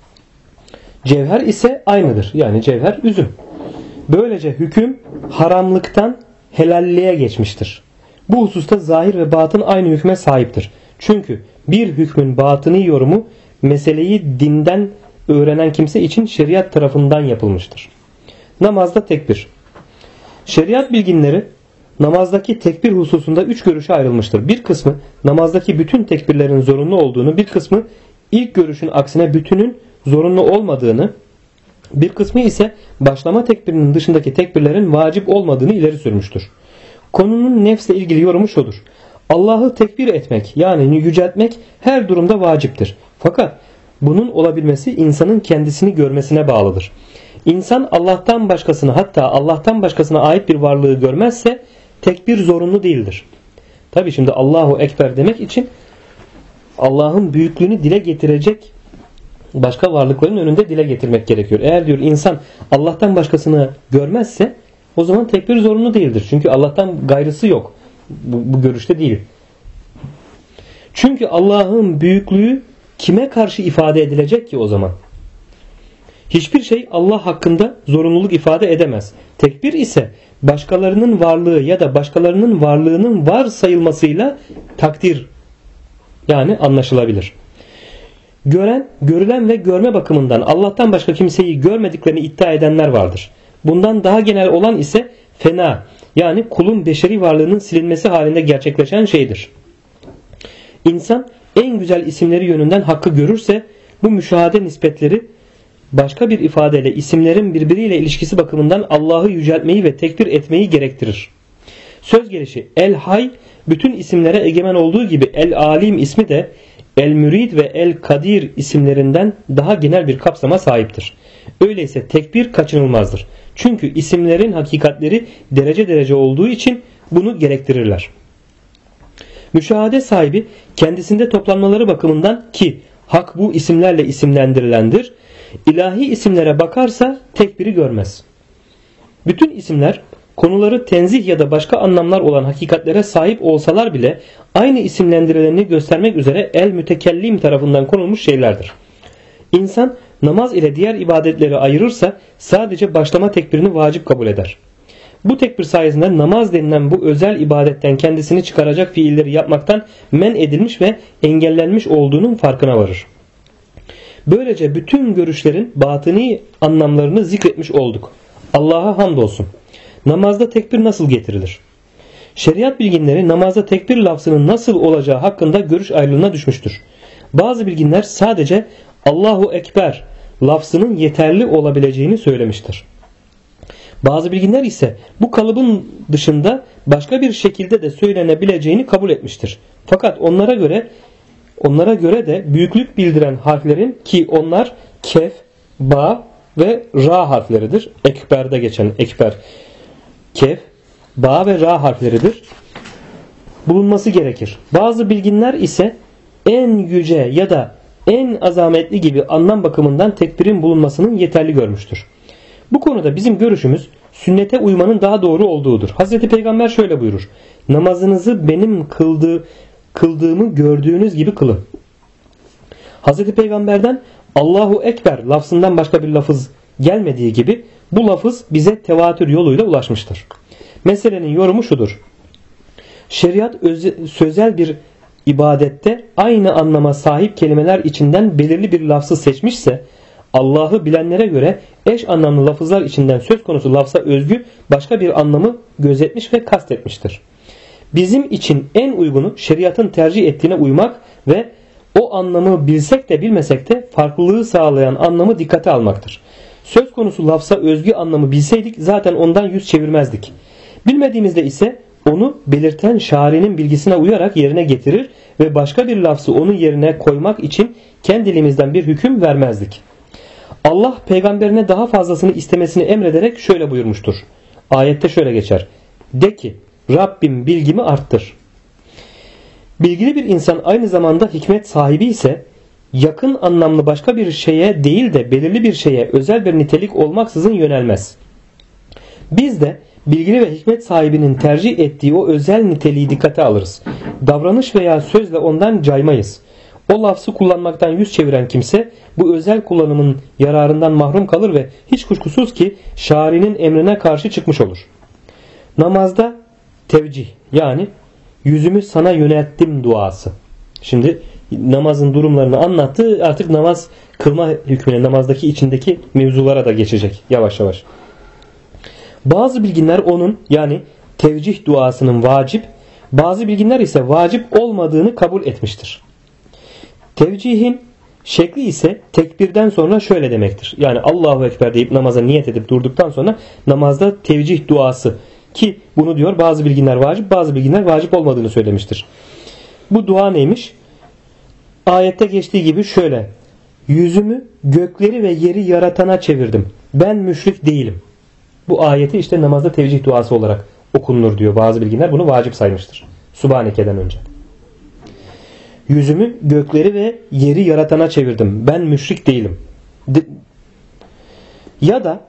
Cevher ise aynıdır. Yani cevher üzüm. Böylece hüküm haramlıktan helalliğe geçmiştir. Bu hususta zahir ve batın aynı hükme sahiptir. Çünkü bir hükmün batıni yorumu meseleyi dinden öğrenen kimse için şeriat tarafından yapılmıştır. Namazda tekbir. Şeriat bilginleri namazdaki tekbir hususunda 3 görüşe ayrılmıştır. Bir kısmı namazdaki bütün tekbirlerin zorunlu olduğunu, bir kısmı ilk görüşün aksine bütünün zorunlu olmadığını, bir kısmı ise başlama tekbirinin dışındaki tekbirlerin vacip olmadığını ileri sürmüştür. Konunun nefsle ilgili yorumu şudur: Allah'ı tekbir etmek, yani yüceltmek her durumda vaciptir. Fakat bunun olabilmesi insanın kendisini görmesine bağlıdır. İnsan Allah'tan başkasını, hatta Allah'tan başkasına ait bir varlığı görmezse tekbir zorunlu değildir. Tabi şimdi Allahu Ekber demek için Allah'ın büyüklüğünü dile getirecek başka varlıkların önünde dile getirmek gerekiyor. Eğer diyor insan Allah'tan başkasını görmezse o zaman tekbir zorunlu değildir. Çünkü Allah'tan gayrısı yok. Bu görüşte değil. Çünkü Allah'ın büyüklüğü kime karşı ifade edilecek ki o zaman? Hiçbir şey Allah hakkında zorunluluk ifade edemez. Tekbir ise başkalarının varlığı ya da başkalarının varlığının var sayılmasıyla takdir, yani anlaşılabilir. Gören, görülen ve görme bakımından Allah'tan başka kimseyi görmediklerini iddia edenler vardır. Bundan daha genel olan ise fena, yani kulun beşeri varlığının silinmesi halinde gerçekleşen şeydir. İnsan en güzel isimleri yönünden hakkı görürse bu müşahede nispetleri başka bir ifadeyle isimlerin birbiriyle ilişkisi bakımından Allah'ı yüceltmeyi ve tekbir etmeyi gerektirir. Söz gelişi El-Hay bütün isimlere egemen olduğu gibi El-Alim ismi de El-Mürid ve El-Kadir isimlerinden daha genel bir kapsama sahiptir. Öyleyse tekbir kaçınılmazdır. Çünkü isimlerin hakikatleri derece derece olduğu için bunu gerektirirler. Müşahede sahibi kendisinde toplanmaları bakımından, ki hak bu isimlerle isimlendirilendir, ilahi isimlere bakarsa tekbiri görmez. Bütün isimler konuları tenzih ya da başka anlamlar olan hakikatlere sahip olsalar bile aynı isimlendirileni göstermek üzere el-mütekellim tarafından konulmuş şeylerdir. İnsan namaz ile diğer ibadetleri ayırırsa sadece başlama tekbirini vacip kabul eder. Bu tekbir sayesinde namaz denilen bu özel ibadetten kendisini çıkaracak fiilleri yapmaktan men edilmiş ve engellenmiş olduğunun farkına varır. Böylece bütün görüşlerin batıni anlamlarını zikretmiş olduk. Allah'a hamdolsun. Namazda tekbir nasıl getirilir? Şeriat bilginleri namazda tekbir lafzının nasıl olacağı hakkında görüş ayrılığına düşmüştür. Bazı bilginler sadece Allahu Ekber lafzının yeterli olabileceğini söylemiştir. Bazı bilginler ise bu kalıbın dışında başka bir şekilde de söylenebileceğini kabul etmiştir. Fakat onlara göre de büyüklük bildiren harflerin, ki onlar kef, ba ve ra harfleridir. Ekber'de geçen ekber, kef, ba ve ra harfleridir. Bulunması gerekir. Bazı bilginler ise en yüce ya da en azametli gibi anlam bakımından tekbirin bulunmasının yeterli görmüştür. Bu konuda bizim görüşümüz sünnete uymanın daha doğru olduğudur. Hazreti Peygamber şöyle buyurur: namazınızı benim kıldığımı gördüğünüz gibi kılın. Hazreti Peygamber'den Allahu Ekber lafzından başka bir lafız gelmediği gibi bu lafız bize tevatür yoluyla ulaşmıştır. Meselenin yorumu şudur: şeriat sözel bir ibadette aynı anlama sahip kelimeler içinden belirli bir lafzı seçmişse, Allah'ı bilenlere göre eş anlamlı lafızlar içinden söz konusu lafza özgü başka bir anlamı gözetmiş ve kastetmiştir. Bizim için en uygunu şeriatın tercih ettiğine uymak ve o anlamı bilsek de bilmesek de farklılığı sağlayan anlamı dikkate almaktır. Söz konusu lafza özgü anlamı bilseydik zaten ondan yüz çevirmezdik. Bilmediğimizde ise onu belirten şairinin bilgisine uyarak yerine getirir ve başka bir lafzı onun yerine koymak için kendi dilimizden bir hüküm vermezdik. Allah peygamberine daha fazlasını istemesini emrederek şöyle buyurmuştur. Ayette şöyle geçer: de ki Rabbim bilgimi arttır. Bilgili bir insan aynı zamanda hikmet sahibi ise yakın anlamlı başka bir şeye değil de belirli bir şeye özel bir nitelik olmaksızın yönelmez. Biz de bilgili ve hikmet sahibinin tercih ettiği o özel niteliği dikkate alırız. Davranış veya sözle ondan caymayız. O lafzı kullanmaktan yüz çeviren kimse bu özel kullanımın yararından mahrum kalır ve hiç kuşkusuz ki şarinin emrine karşı çıkmış olur. Namazda tevcih, yani yüzümü sana yönelttim duası. Şimdi namazın durumlarını anlattı. Artık namaz kılma hükmüne, namazdaki içindeki mevzulara da geçecek yavaş yavaş. Bazı bilginler onun, yani tevcih duasının vacip, bazı bilginler ise vacip olmadığını kabul etmiştir. Tevcihin şekli ise tekbirden sonra şöyle demektir. Yani Allahu Ekber deyip namaza niyet edip durduktan sonra namazda tevcih duası, ki bunu diyor bazı bilginler vacip, bazı bilginler vacip olmadığını söylemiştir. Bu dua neymiş? Ayette geçtiği gibi şöyle: yüzümü gökleri ve yeri yaratana çevirdim. Ben müşrik değilim. Bu ayeti işte namazda tevcih duası olarak okunur diyor. Bazı bilginler bunu vacip saymıştır. Subhaneke'den önce. Yüzümü gökleri ve yeri yaratana çevirdim. Ben müşrik değilim. Ya da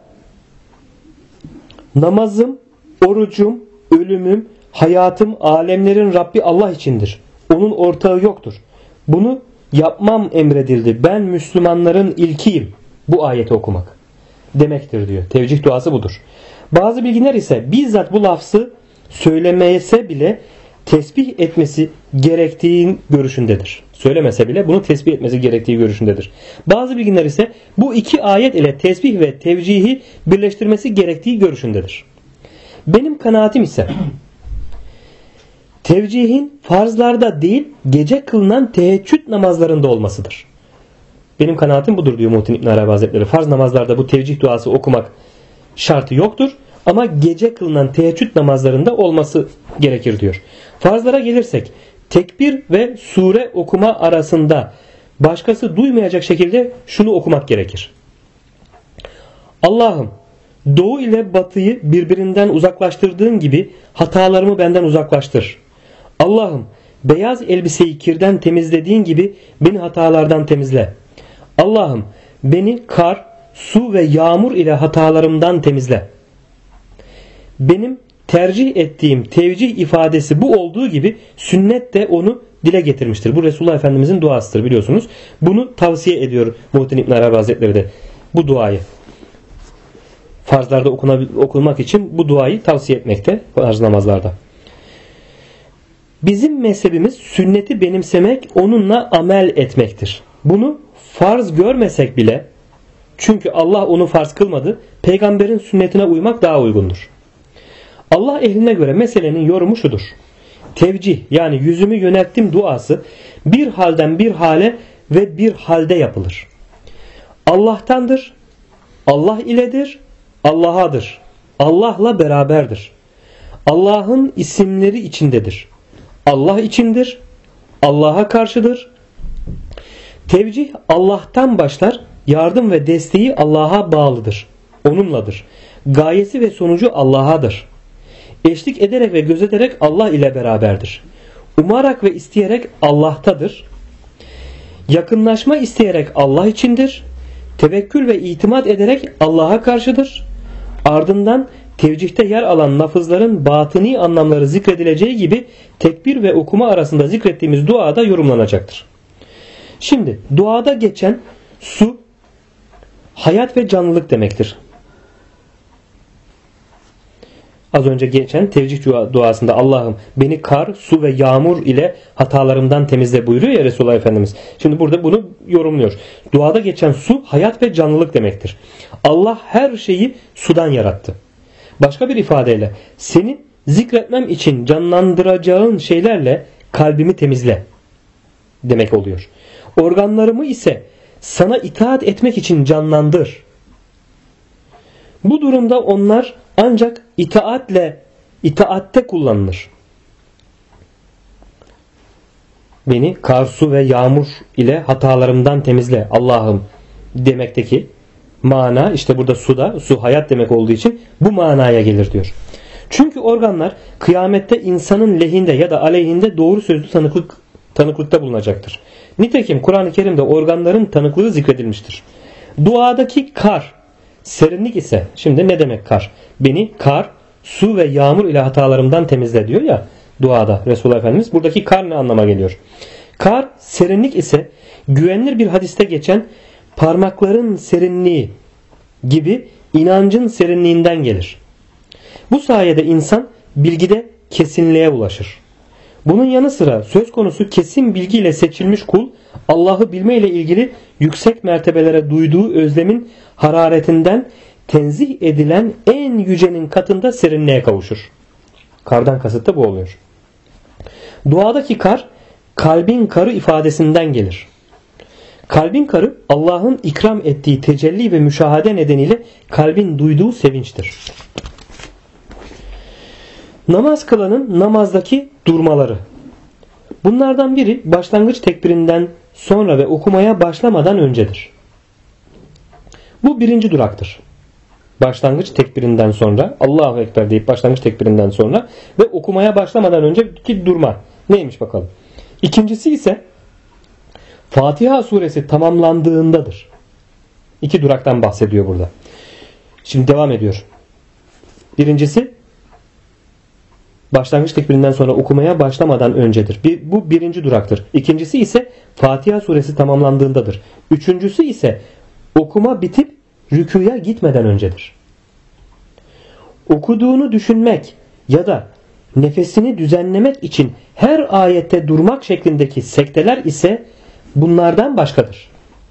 namazım, orucum, ölümüm, hayatım, alemlerin Rabbi Allah içindir. Onun ortağı yoktur. Bunu yapmam emredildi. Ben Müslümanların ilkiyim. Bu ayeti okumak demektir diyor. Tevcih duası budur. Bazı bilginler ise bizzat bu lafzı söylemese bile tesbih etmesi gerektiği görüşündedir. Söylemese bile bunu tesbih etmesi gerektiği görüşündedir. Bazı bilginler ise bu iki ayet ile tesbih ve tevcihi birleştirmesi gerektiği görüşündedir. Benim kanaatim ise tevcihin farzlarda değil gece kılınan teheccüd namazlarında olmasıdır. Benim kanaatim budur diyor Muhittin İbn Arabi Hazretleri. Farz namazlarda bu tevcih duası okumak şartı yoktur ama gece kılınan teheccüd namazlarında olması gerekir diyor. Farzlara gelirsek tekbir ve sure okuma arasında başkası duymayacak şekilde şunu okumak gerekir: Allah'ım, doğu ile batıyı birbirinden uzaklaştırdığın gibi hatalarımı benden uzaklaştır. Allah'ım, beyaz elbiseyi kirden temizlediğin gibi beni hatalardan temizle. Allah'ım, beni kar, su ve yağmur ile hatalarımdan temizle. Benim tercih ettiğim tevcih ifadesi bu olduğu gibi sünnet de onu dile getirmiştir. Bu Resulullah Efendimizin duasıdır biliyorsunuz. Bunu tavsiye ediyor Muhittin İbn Arabi Hazretleri de, bu duayı. Farzlarda okunmak için bu duayı tavsiye etmekte, farz namazlarda. Bizim mezhebimiz sünneti benimsemek, onunla amel etmektir. Bunu farz görmesek bile, çünkü Allah onu farz kılmadı, peygamberin sünnetine uymak daha uygundur. Allah ehline göre meselenin yorumu şudur: tevcih, yani yüzümü yönelttim duası bir halden bir hale ve bir halde yapılır. Allah'tandır, Allah iledir, Allah'adır. Allah'la beraberdir. Allah'ın isimleri içindedir. Allah içindir. Allah'a karşıdır. Tevcih Allah'tan başlar. Yardım ve desteği Allah'a bağlıdır. Onunladır. Gayesi ve sonucu Allah'adır. Eşlik ederek ve gözederek Allah ile beraberdir. Umarak ve isteyerek Allah'tadır. Yakınlaşma isteyerek Allah içindir. Tevekkül ve itimat ederek Allah'a karşıdır. Ardından tevcihte yer alan lafızların batıni anlamları zikredileceği gibi tekbir ve okuma arasında zikrettiğimiz duada yorumlanacaktır. Şimdi duada geçen su hayat ve canlılık demektir. Az önce geçen tevcih duasında Allah'ım beni kar, su ve yağmur ile hatalarımdan temizle buyuruyor ya Resulullah Efendimiz. Şimdi burada bunu yorumluyor. Duada geçen su hayat ve canlılık demektir. Allah her şeyi sudan yarattı. Başka bir ifadeyle seni zikretmem için canlandıracağın şeylerle kalbimi temizle demek oluyor. Organlarımı ise sana itaat etmek için canlandır. Bu durumda onlar ancak itaatte kullanılır. Beni kar, su ve yağmur ile hatalarımdan temizle Allah'ım demekteki mana işte burada suda, su hayat demek olduğu için bu manaya gelir diyor. Çünkü organlar kıyamette insanın lehinde ya da aleyhinde doğru sözlü tanıklıkta bulunacaktır. Nitekim Kur'an-ı Kerim'de organların tanıklığı zikredilmiştir. Duadaki kar, serinlik ise, şimdi ne demek kar? Beni kar, su ve yağmur ile hatalarımdan temizle diyor ya duada Resulullah Efendimiz. Buradaki kar ne anlama geliyor? Kar, serinlik ise güvenilir bir hadiste geçen parmakların serinliği gibi inancın serinliğinden gelir. Bu sayede insan bilgide kesinliğe ulaşır. Bunun yanı sıra söz konusu kesin bilgiyle seçilmiş kul Allah'ı bilme ile ilgili yüksek mertebelere duyduğu özlemin hararetinden tenzih edilen en yücenin katında serinliğe kavuşur. Kardan kasıt da bu oluyor. Duadaki kar kalbin karı ifadesinden gelir. Kalbin karı Allah'ın ikram ettiği tecelli ve müşahede nedeniyle kalbin duyduğu sevinçtir. Namaz kılanın namazdaki durmaları. Bunlardan biri başlangıç tekbirinden sonra ve okumaya başlamadan öncedir. Bu birinci duraktır. Başlangıç tekbirinden sonra Allahu Ekber deyip başlangıç tekbirinden sonra ve okumaya başlamadan önceki durma. Neymiş bakalım. İkincisi ise Fatiha suresi tamamlandığındadır. İki duraktan bahsediyor burada. Şimdi devam ediyor. Birincisi başlangıç tekbirinden sonra okumaya başlamadan öncedir. Bu birinci duraktır. İkincisi ise Fatiha suresi tamamlandığındadır. Üçüncüsü ise okuma bitip rükûya gitmeden öncedir. Okuduğunu düşünmek ya da nefesini düzenlemek için her ayette durmak şeklindeki sekteler ise bunlardan başkadır.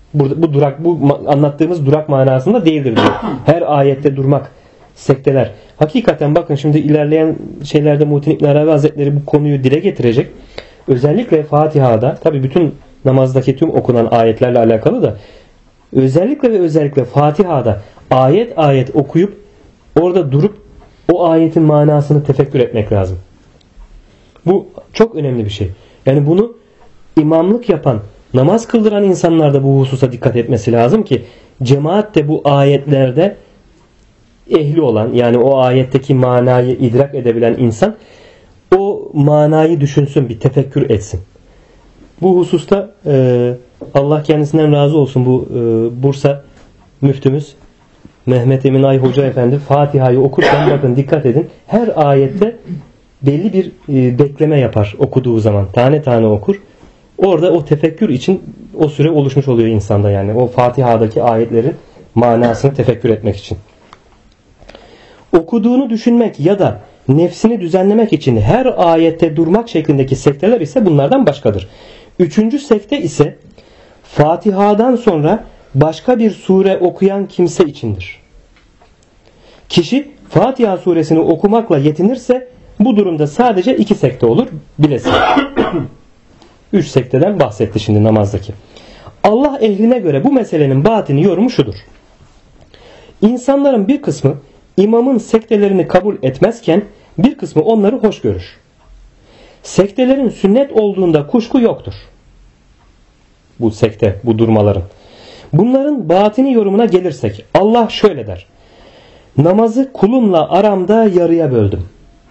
Bu anlattığımız durak manasında değildir diyor. Her ayette durmak sekteler. Hakikaten bakın şimdi ilerleyen şeylerde Muhittin İbn Arabi Hazretleri bu konuyu dile getirecek. Özellikle Fatiha'da, tabi bütün namazdaki tüm okunan ayetlerle alakalı da özellikle Fatiha'da ayet ayet okuyup orada durup o ayetin manasını tefekkür etmek lazım. Bu çok önemli bir şey. Yani bunu imamlık yapan, namaz kıldıran insanlar da bu hususa dikkat etmesi lazım ki cemaat de bu ayetlerde ehli olan, yani o ayetteki manayı idrak edebilen insan o manayı düşünsün, bir tefekkür etsin. Bu hususta Allah kendisinden razı olsun, bu Bursa müftümüz Mehmet Emin Ay Hoca Efendi Fatiha'yı okurken bakın dikkat edin, her ayette belli bir bekleme yapar okuduğu zaman. Tane tane okur. Orada o tefekkür için o süre oluşmuş oluyor insanda, yani o Fatiha'daki ayetlerin manasını tefekkür etmek için. Okuduğunu düşünmek ya da nefsini düzenlemek için her ayette durmak şeklindeki sekteler ise bunlardan başkadır. Üçüncü sekte ise Fatiha'dan sonra başka bir sure okuyan kimse içindir. Kişi Fatiha suresini okumakla yetinirse bu durumda sadece iki sekte olur. Bilesin. Üç sekteden bahsetti şimdi namazdaki. Allah ehline göre bu meselenin batini yorumu şudur. İnsanların bir kısmı imamın sektelerini kabul etmezken bir kısmı onları hoş görür. Sektelerin sünnet olduğunda kuşku yoktur. Bu sekte, bu durmaların. Bunların batini yorumuna gelirsek Allah şöyle der: namazı kulumla aramda yarıya böldüm.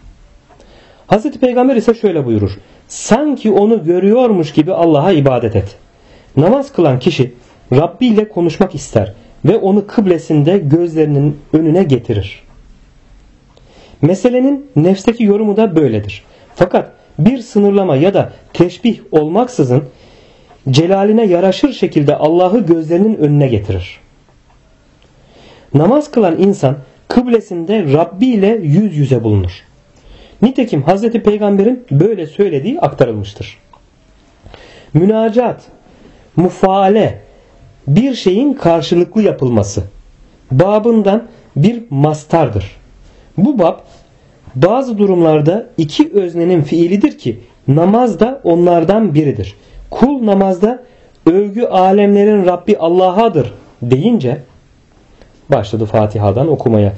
Hazreti Peygamber ise şöyle buyurur: sanki onu görüyormuş gibi Allah'a ibadet et. Namaz kılan kişi Rabbi ile konuşmak ister ve onu kıblesinde gözlerinin önüne getirir. Meselenin nefsteki yorumu da böyledir. Fakat bir sınırlama ya da teşbih olmaksızın celaline yaraşır şekilde Allah'ı gözlerinin önüne getirir. Namaz kılan insan kıblesinde Rabbi ile yüz yüze bulunur. Nitekim Hazreti Peygamber'in böyle söylediği aktarılmıştır. Münacat, mufaale, bir şeyin karşılıklı yapılması babından bir mastardır. Bu bab bazı durumlarda iki öznenin fiilidir ki namaz da onlardan biridir. Kul namazda övgü alemlerin Rabbi Allah'adır deyince başladı Fatiha'dan okumaya.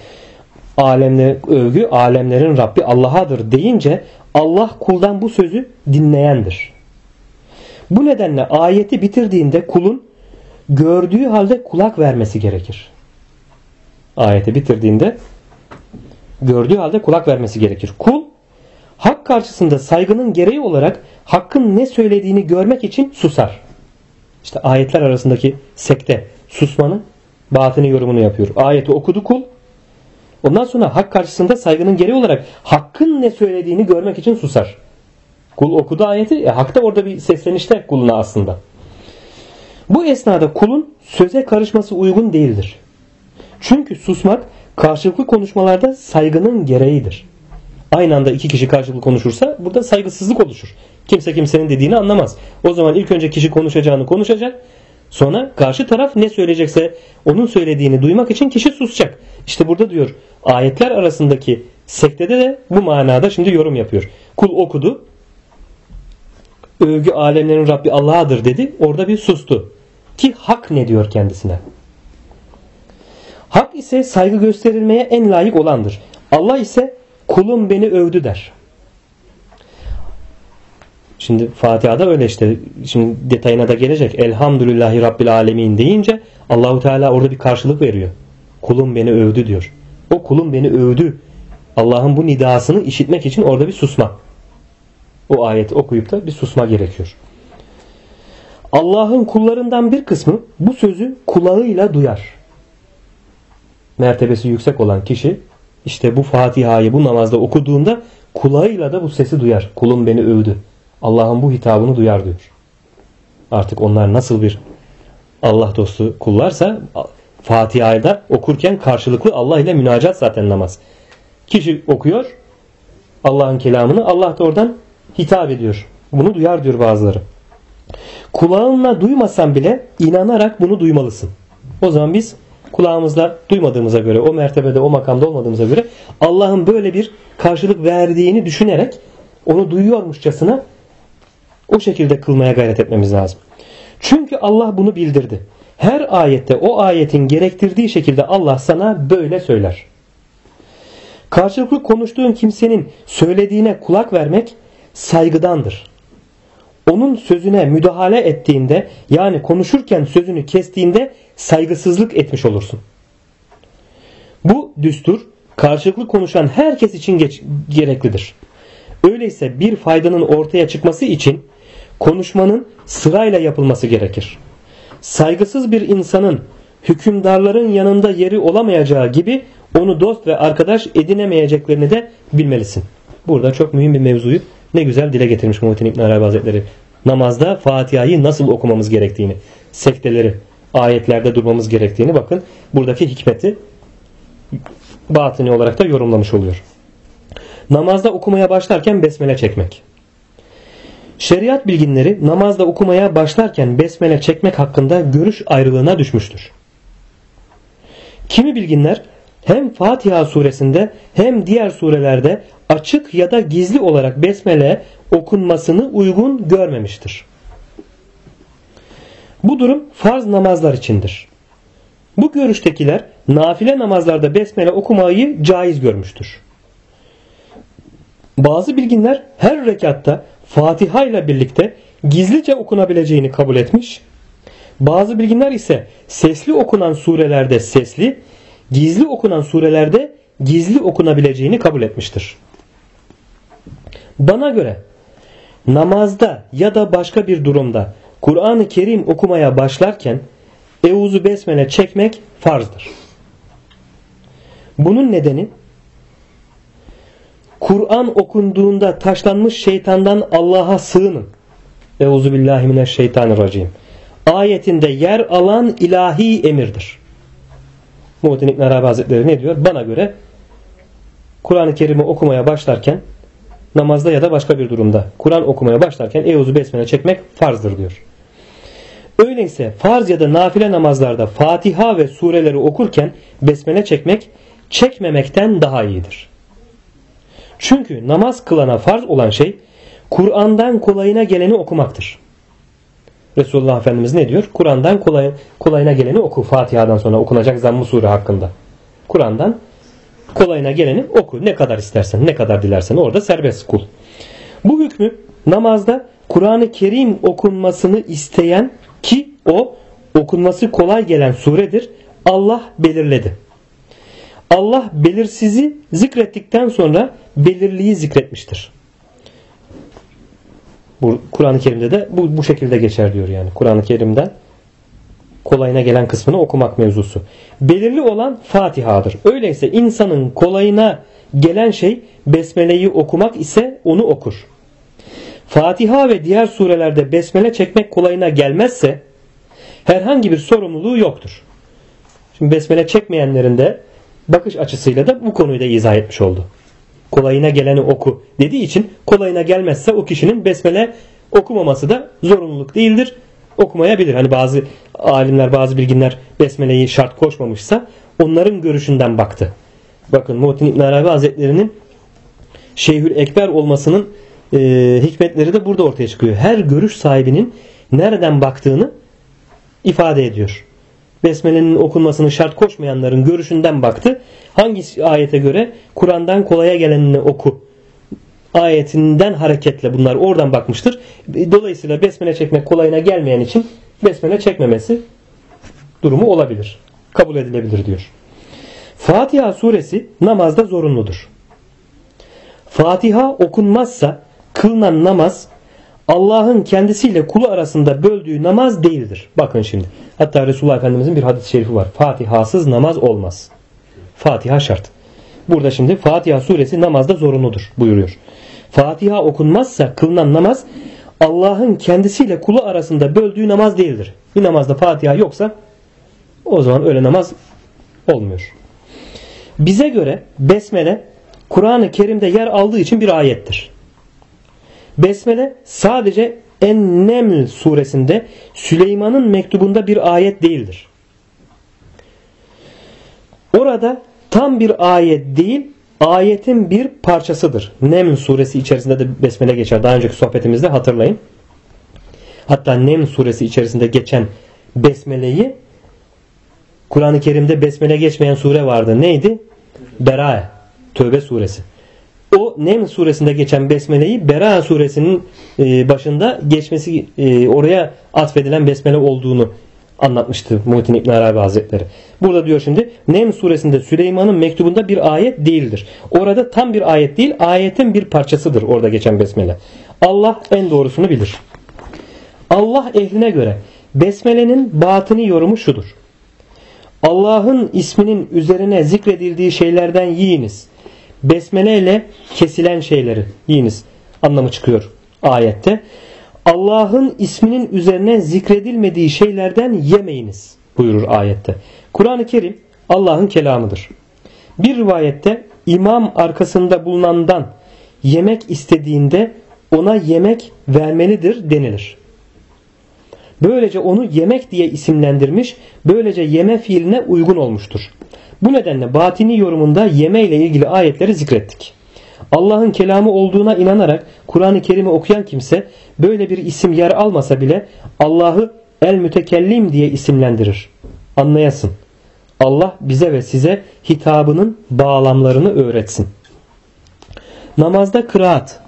Övgü alemlerin Rabbi Allah'adır deyince Allah kuldan bu sözü dinleyendir. Bu nedenle ayeti bitirdiğinde kulun gördüğü halde kulak vermesi gerekir. Ayeti bitirdiğinde gördüğü halde kulak vermesi gerekir. Kul hak karşısında saygının gereği olarak hakkın ne söylediğini görmek için susar. İşte ayetler arasındaki sekte susmanın batini yorumunu yapıyor. Ayeti okudu kul. Ondan sonra hak karşısında saygının gereği olarak hakkın ne söylediğini görmek için susar. Kul okudu ayeti. Hak da orada bir seslenişte kuluna aslında. Bu esnada kulun söze karışması uygun değildir. Çünkü susmak karşılıklı konuşmalarda saygının gereğidir. Aynı anda iki kişi karşılıklı konuşursa burada saygısızlık oluşur. Kimse kimsenin dediğini anlamaz. O zaman ilk önce kişi konuşacağını konuşacak. Sonra karşı taraf ne söyleyecekse onun söylediğini duymak için kişi susacak. İşte burada diyor ayetler arasındaki sektede de bu manada şimdi yorum yapıyor. Kul okudu. Övgü alemlerin Rabbi Allah'adır dedi. Orada bir sustu. Ki hak ne diyor kendisine? Hak ise saygı gösterilmeye en layık olandır. Allah ise kulum beni övdü der. Şimdi Fatiha'da öyle işte. Şimdi detayına da gelecek. Elhamdülillahi Rabbil Alemin deyince Allahu Teala orada bir karşılık veriyor. Kulum beni övdü diyor. O kulum beni övdü. Allah'ın bu nidasını işitmek için orada bir susma. O ayeti okuyup da bir susma gerekiyor. Allah'ın kullarından bir kısmı bu sözü kulağıyla duyar. Mertebesi yüksek olan kişi işte bu Fatiha'yı bu namazda okuduğunda kulağıyla da bu sesi duyar. Kulum beni övdü. Allah'ın bu hitabını duyar diyor. Artık onlar nasıl bir Allah dostu kullarsa Fatiha'yı da okurken karşılıklı Allah ile münacat zaten namaz. Kişi okuyor Allah'ın kelamını, Allah da oradan hitap ediyor. Bunu duyar diyor bazıları. Kulağınla duymasan bile inanarak bunu duymalısın. O zaman biz kulağımızla duymadığımıza göre, o mertebede, o makamda olmadığımıza göre Allah'ın böyle bir karşılık verdiğini düşünerek onu duyuyormuşçasına o şekilde kılmaya gayret etmemiz lazım. Çünkü Allah bunu bildirdi. Her ayette o ayetin gerektirdiği şekilde Allah sana böyle söyler. Karşılıklı konuştuğun kimsenin söylediğine kulak vermek saygıdandır. Onun sözüne müdahale ettiğinde, yani konuşurken sözünü kestiğinde saygısızlık etmiş olursun. Bu düstur karşılıklı konuşan herkes için gereklidir. Öyleyse bir faydanın ortaya çıkması için konuşmanın sırayla yapılması gerekir. Saygısız bir insanın hükümdarların yanında yeri olamayacağı gibi onu dost ve arkadaş edinemeyeceklerini de bilmelisin. Burada çok mühim bir mevzuyu ne güzel dile getirmiş Muhittin İbn Arabi Hazretleri. Namazda Fatiha'yı nasıl okumamız gerektiğini, sekteleri, ayetlerde durmamız gerektiğini bakın buradaki hikmeti batini olarak da yorumlamış oluyor. Namazda okumaya başlarken besmele çekmek. Şeriat bilginleri namazda okumaya başlarken besmele çekmek hakkında görüş ayrılığına düşmüştür. Kimi bilginler hem Fatiha suresinde hem diğer surelerde açık ya da gizli olarak besmele okunmasını uygun görmemiştir. Bu durum farz namazlar içindir. Bu görüştekiler nafile namazlarda besmele okumayı caiz görmüştür. Bazı bilginler her rekatta Fatiha ile birlikte gizlice okunabileceğini kabul etmiş. Bazı bilginler ise sesli okunan surelerde sesli, gizli okunan surelerde gizli okunabileceğini kabul etmiştir. Bana göre namazda ya da başka bir durumda Kur'an-ı Kerim okumaya başlarken Euzu Besmele çekmek farzdır. Bunun nedeni Kur'an okunduğunda taşlanmış şeytandan Allah'a sığının. Euzubillahimineşşeytanirracim. Ayetinde yer alan ilahi emirdir. Muhittin İbn Arabi Hazretleri ne diyor? Bana göre Kur'an-ı Kerim'i okumaya başlarken, namazda ya da başka bir durumda Kur'an okumaya başlarken Euzu Besmele çekmek farzdır diyor. Öyleyse farz ya da nafile namazlarda Fatiha ve sureleri okurken besmele çekmek çekmemekten daha iyidir. Çünkü namaz kılana farz olan şey Kur'an'dan kolayına geleni okumaktır. Resulullah Efendimiz ne diyor? Kur'an'dan kolayına geleni oku. Fatiha'dan sonra okunacak zamm-ı sure hakkında. Kur'an'dan kolayına geleni oku. Ne kadar istersen, ne kadar dilersen orada serbest kul. Bu hükmü namazda Kur'an-ı Kerim okunmasını isteyen ki o okunması kolay gelen suredir. Allah belirledi. Allah belirsizi zikrettikten sonra belirliyi zikretmiştir. Kur'an-ı Kerim'de de bu şekilde geçer diyor yani. Kur'an-ı Kerim'den kolayına gelen kısmını okumak mevzusu. Belirli olan Fatiha'dır. Öyleyse insanın kolayına gelen şey Besmele'yi okumak ise onu okur. Fatiha ve diğer surelerde besmele çekmek kolayına gelmezse herhangi bir sorumluluğu yoktur. Şimdi besmele çekmeyenlerin de bakış açısıyla da bu konuyu da izah etmiş oldu. Kolayına geleni oku dediği için kolayına gelmezse o kişinin besmele okumaması da zorunluluk değildir. Okumayabilir. Hani bazı alimler, bazı bilginler besmeleyi şart koşmamışsa onların görüşünden baktı. Bakın Muhittin İbn Arabi Hazretleri'nin Şeyhül Ekber olmasının hikmetleri de burada ortaya çıkıyor. Her görüş sahibinin nereden baktığını ifade ediyor. Besmele'nin okunmasını şart koşmayanların görüşünden baktı. Hangi ayete göre? Kur'an'dan kolaya gelenini oku ayetinden hareketle bunlar oradan bakmıştır. Dolayısıyla besmele çekmek kolayına gelmeyen için besmele çekmemesi durumu olabilir. Kabul edilebilir diyor. Fatiha suresi namazda zorunludur. Fatiha okunmazsa kılınan namaz Allah'ın kendisiyle kulu arasında böldüğü namaz değildir. Bakın şimdi. Hatta Resulullah Efendimizin bir hadis-i şerifi var. Fatihasız namaz olmaz. Fatiha şart. Burada şimdi Fatiha suresi namazda zorunludur buyuruyor. Fatiha okunmazsa kılınan namaz Allah'ın kendisiyle kulu arasında böldüğü namaz değildir. Bir namazda Fatiha yoksa o zaman öyle namaz olmuyor. Bize göre besmele Kur'an-ı Kerim'de yer aldığı için bir ayettir. Besmele sadece En-Neml suresinde Süleyman'ın mektubunda bir ayet değildir. Orada tam bir ayet değil, ayetin bir parçasıdır. Neml suresi içerisinde de besmele geçer. Daha önceki sohbetimizde hatırlayın. Hatta Neml suresi içerisinde geçen besmeleyi Kur'an-ı Kerim'de besmele geçmeyen sure vardı. Neydi? Berae. Tövbe suresi. O Neml suresinde geçen besmeleyi Berae suresinin başında geçmesi, oraya atfedilen besmele olduğunu anlatmıştı Muhittin İbn Arabi Hazretleri. Burada diyor şimdi Neml suresinde Süleyman'ın mektubunda bir ayet değildir. Orada tam bir ayet değil, ayetin bir parçasıdır orada geçen besmele. Allah en doğrusunu bilir. Allah ehline göre besmelenin batini yorumu şudur. Allah'ın isminin üzerine zikredildiği şeylerden yiyiniz. Besmele ile kesilen şeyleri yiyiniz anlamı çıkıyor ayette. Allah'ın isminin üzerine zikredilmediği şeylerden yemeyiniz buyurur ayette. Kur'an-ı Kerim Allah'ın kelamıdır. Bir rivayette imam arkasında bulunandan yemek istediğinde ona yemek vermelidir denilir. Böylece onu yemek diye isimlendirmiş, böylece yeme fiiline uygun olmuştur. Bu nedenle batini yorumunda yeme ile ilgili ayetleri zikrettik. Allah'ın kelamı olduğuna inanarak Kur'an-ı Kerim'i okuyan kimse böyle bir isim yer almasa bile Allah'ı el mütekellim diye isimlendirir. Anlayasın. Allah bize ve size hitabının bağlamlarını öğretsin. Namazda kıraat,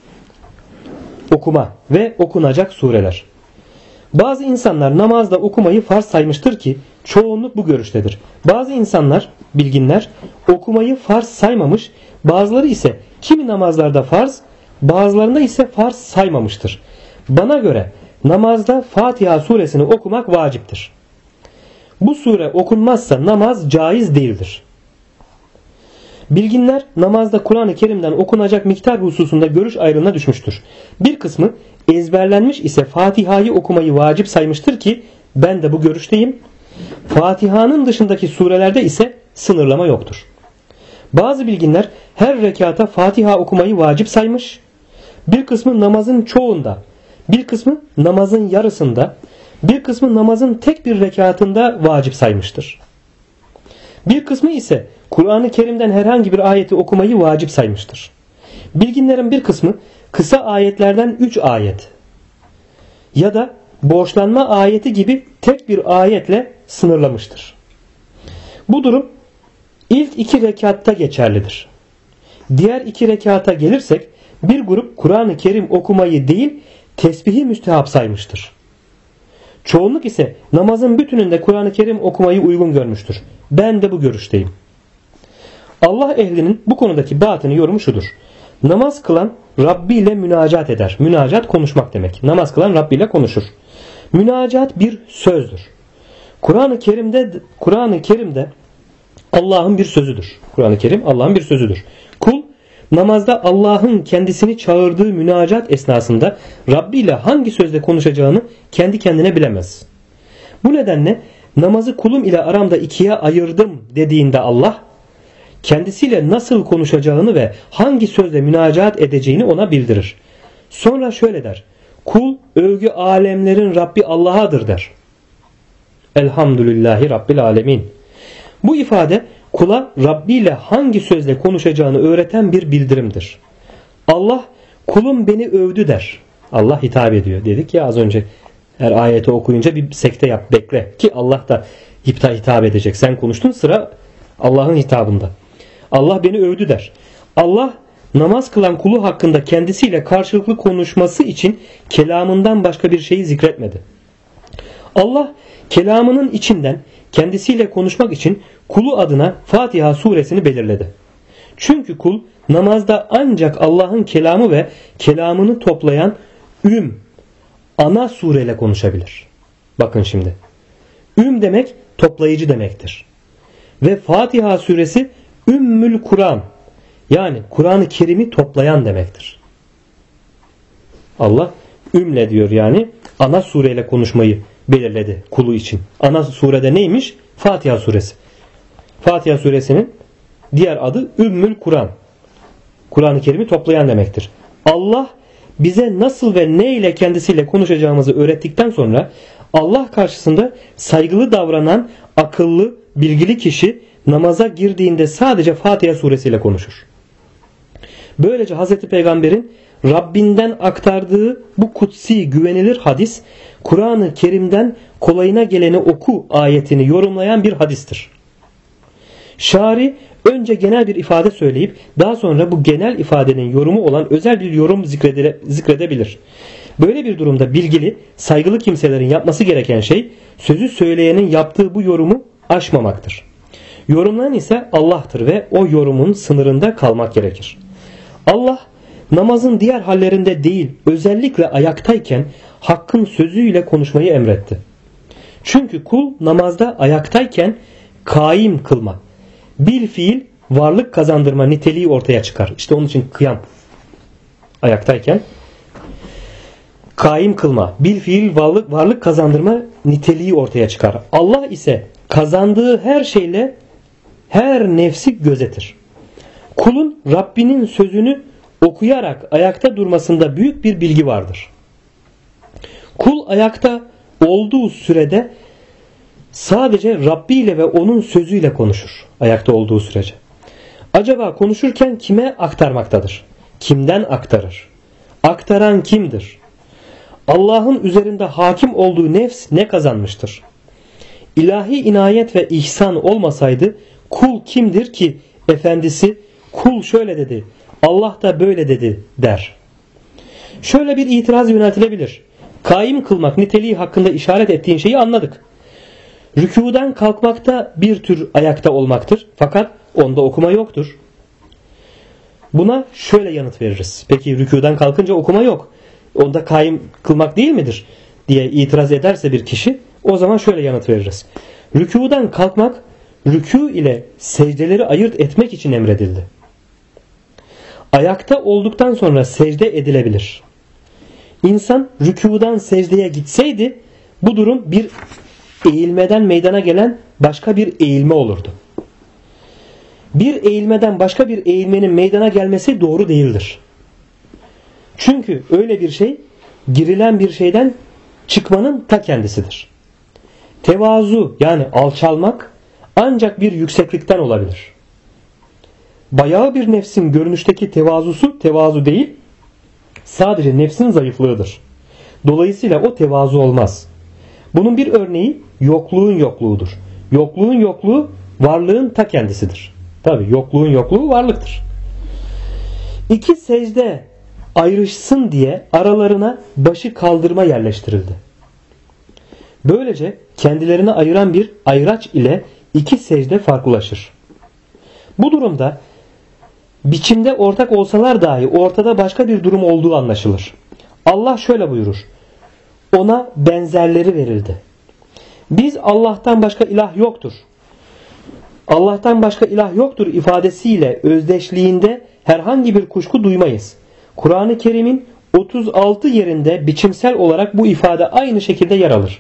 okuma ve okunacak sureler. Bazı insanlar namazda okumayı farz saymıştır ki çoğunluk bu görüştedir. Bazı insanlar, bilginler okumayı farz saymamış, bazıları ise kimi namazlarda farz, bazılarında ise farz saymamıştır. Bana göre namazda Fatiha suresini okumak vaciptir. Bu sure okunmazsa namaz caiz değildir. Bilginler namazda Kur'an-ı Kerim'den okunacak miktar hususunda görüş ayrılığına düşmüştür. Bir kısmı ezberlenmiş ise Fatiha'yı okumayı vacip saymıştır ki ben de bu görüşteyim. Fatiha'nın dışındaki surelerde ise sınırlama yoktur. Bazı bilginler her rekata Fatiha okumayı vacip saymış. Bir kısmı namazın çoğunda, bir kısmı namazın yarısında, bir kısmı namazın tek bir rekatında vacip saymıştır. Bir kısmı ise Kur'an-ı Kerim'den herhangi bir ayeti okumayı vacip saymıştır. Bilginlerin bir kısmı kısa ayetlerden 3 ayet ya da borçlanma ayeti gibi tek bir ayetle sınırlamıştır. Bu durum ilk 2 rekatta geçerlidir. Diğer 2 rekata gelirsek bir grup Kur'an-ı Kerim okumayı değil tesbihi müstehap saymıştır. Çoğunluk ise namazın bütününde Kur'an-ı Kerim okumayı uygun görmüştür. Ben de bu görüşteyim. Allah ehlinin bu konudaki batını yorumu şudur. Namaz kılan Rabbi ile münacat eder. Münacat konuşmak demek. Namaz kılan Rabbi ile konuşur. Münacat bir sözdür. Kur'an-ı Kerim'de Allah'ın bir sözüdür. Kur'an-ı Kerim Allah'ın bir sözüdür. Kul namazda Allah'ın kendisini çağırdığı münacat esnasında Rabbi ile hangi sözle konuşacağını kendi kendine bilemez. Bu nedenle namazı kulum ile aramda 2'ye ayırdım dediğinde Allah kendisiyle nasıl konuşacağını ve hangi sözle münacat edeceğini ona bildirir. Sonra şöyle der. Kul övgü alemlerin Rabbi Allah'adır der. Elhamdülillahi Rabbil alemin. Bu ifade kula Rabbi ile hangi sözle konuşacağını öğreten bir bildirimdir. Allah kulum beni övdü der. Allah hitap ediyor. Dedik ya az önce her ayeti okuyunca bir sekte yap bekle ki Allah da hitap edecek. Sen konuştun sıra Allah'ın hitabında. Allah beni övdü der. Allah namaz kılan kulu hakkında kendisiyle karşılıklı konuşması için kelamından başka bir şeyi zikretmedi. Allah kelamının içinden kendisiyle konuşmak için kulu adına Fatiha suresini belirledi. Çünkü kul namazda ancak Allah'ın kelamı ve kelamını toplayan ana sureyle konuşabilir. Bakın şimdi. Demek toplayıcı demektir. Ve Fatiha suresi Ümmül Kur'an yani Kur'an-ı Kerim'i toplayan demektir. Allah ümle diyor yani ana sureyle konuşmayı belirledi kulu için. Ana surede neymiş? Fatiha suresi. Fatiha suresinin diğer adı Ümmül Kur'an. Kur'an-ı Kerim'i toplayan demektir. Allah bize nasıl ve ne ile kendisiyle konuşacağımızı öğrettikten sonra Allah karşısında saygılı davranan akıllı, bilgili kişi namaza girdiğinde sadece Fatiha suresiyle konuşur. Böylece Hz. Peygamber'in Rabbinden aktardığı bu kutsi güvenilir hadis Kur'an-ı Kerim'den kolayına geleni oku ayetini yorumlayan bir hadistir. Şari önce genel bir ifade söyleyip daha sonra bu genel ifadenin yorumu olan özel bir yorum zikredebilir. Böyle bir durumda bilgili, saygılı kimselerin yapması gereken şey sözü söyleyenin yaptığı bu yorumu aşmamaktır. Yorumlayan ise Allah'tır ve o yorumun sınırında kalmak gerekir. Allah namazın diğer hallerinde değil özellikle ayaktayken Hakk'ın sözüyle konuşmayı emretti. Çünkü kul namazda ayaktayken kaim kılma, bil fiil varlık kazandırma niteliği ortaya çıkar. İşte onun için kıyam ayaktayken kaim kılma, bil fiil varlık kazandırma niteliği ortaya çıkar. Allah ise kazandığı her şeyle her nefsi gözetir. Kulun Rabbinin sözünü okuyarak ayakta durmasında büyük bir bilgi vardır. Kul ayakta olduğu sürede sadece Rabbi ile ve onun sözüyle konuşur. Ayakta olduğu sürece. Acaba konuşurken kime aktarmaktadır? Kimden aktarır? Aktaran kimdir? Allah'ın üzerinde hakim olduğu nefs ne kazanmıştır? İlahi inayet ve ihsan olmasaydı kul kimdir ki efendisi kul şöyle dedi, Allah da böyle dedi der. Şöyle bir itiraz yöneltilebilir. Kaim kılmak niteliği hakkında işaret ettiğin şeyi anladık. Rükûden kalkmakta bir tür ayakta olmaktır. Fakat onda okuma yoktur. Buna şöyle yanıt veririz. Peki rükûden kalkınca okuma yok. Onda kaim kılmak değil midir? Diye itiraz ederse bir kişi, o zaman şöyle yanıt veririz. Rükûden kalkmak, rükû ile secdeleri ayırt etmek için emredildi. Ayakta olduktan sonra secde edilebilir. İnsan rükûdan secdeye gitseydi bu durum bir eğilmeden meydana gelen başka bir eğilme olurdu. Bir eğilmeden başka bir eğilmenin meydana gelmesi doğru değildir. Çünkü öyle bir şey girilen bir şeyden çıkmanın ta kendisidir. Tevazu yani alçalmak ancak bir yükseklikten olabilir. Bayağı bir nefsin görünüşteki tevazusu tevazu değil, sadece nefsin zayıflığıdır. Dolayısıyla o tevazu olmaz. Bunun bir örneği yokluğun yokluğudur. Yokluğun yokluğu varlığın ta kendisidir. Tabi yokluğun yokluğu varlıktır. İki secde ayrışsın diye aralarına başı kaldırma yerleştirildi. Böylece kendilerini ayıran bir ayraç ile iki secde farklılaşır. Bu durumda biçimde ortak olsalar dahi ortada başka bir durum olduğu anlaşılır. Allah şöyle buyurur. Ona benzerleri verildi. Biz Allah'tan başka ilah yoktur. Allah'tan başka ilah yoktur ifadesiyle özdeşliğinde herhangi bir kuşku duymayız. Kur'an-ı Kerim'in 36 yerinde biçimsel olarak bu ifade aynı şekilde yer alır.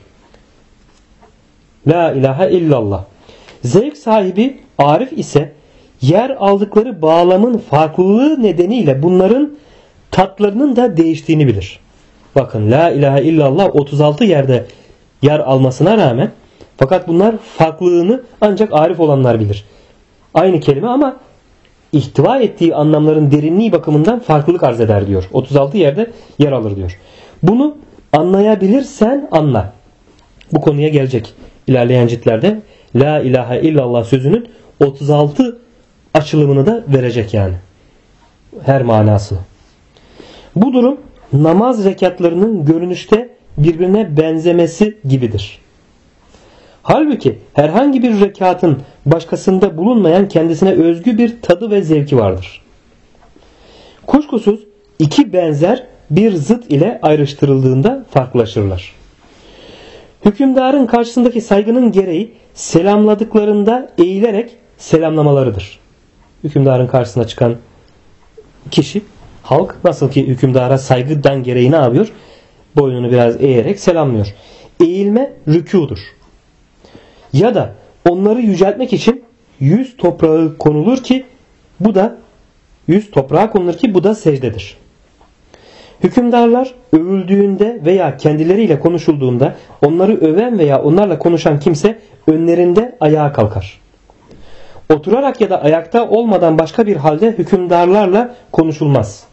La ilahe illallah. Zevk sahibi arif ise yer aldıkları bağlamın farklılığı nedeniyle bunların tatlarının da değiştiğini bilir. Bakın la ilahe illallah 36 yerde yer almasına rağmen fakat bunlar farklılığını ancak arif olanlar bilir. Aynı kelime ama ihtiva ettiği anlamların derinliği bakımından farklılık arz eder diyor. 36 yerde yer alır diyor. Bunu anlayabilirsen anla. Bu konuya gelecek ilerleyen ciltlerde la ilahe illallah sözünün 36 açılımını da verecek yani. Her manası. Bu durum namaz rekatlarının görünüşte birbirine benzemesi gibidir. Halbuki herhangi bir rekatın başkasında bulunmayan kendisine özgü bir tadı ve zevki vardır. Kuşkusuz iki benzer bir zıt ile ayrıştırıldığında farklılaşırlar. Hükümdarın karşısındaki saygının gereği selamladıklarında eğilerek selamlamalarıdır. Hükümdarın karşısına çıkan kişi, halk nasıl ki hükümdara saygıdan gereği ne yapıyor? Boynunu biraz eğerek selamlıyor. Eğilme rükûdur. Ya da onları yüceltmek için yüz toprağı konulur ki bu da secdedir. Hükümdarlar övüldüğünde veya kendileriyle konuşulduğunda onları öven veya onlarla konuşan kimse önlerinde ayağa kalkar. Oturarak ya da ayakta olmadan başka bir halde hükümdarlarla konuşulmaz.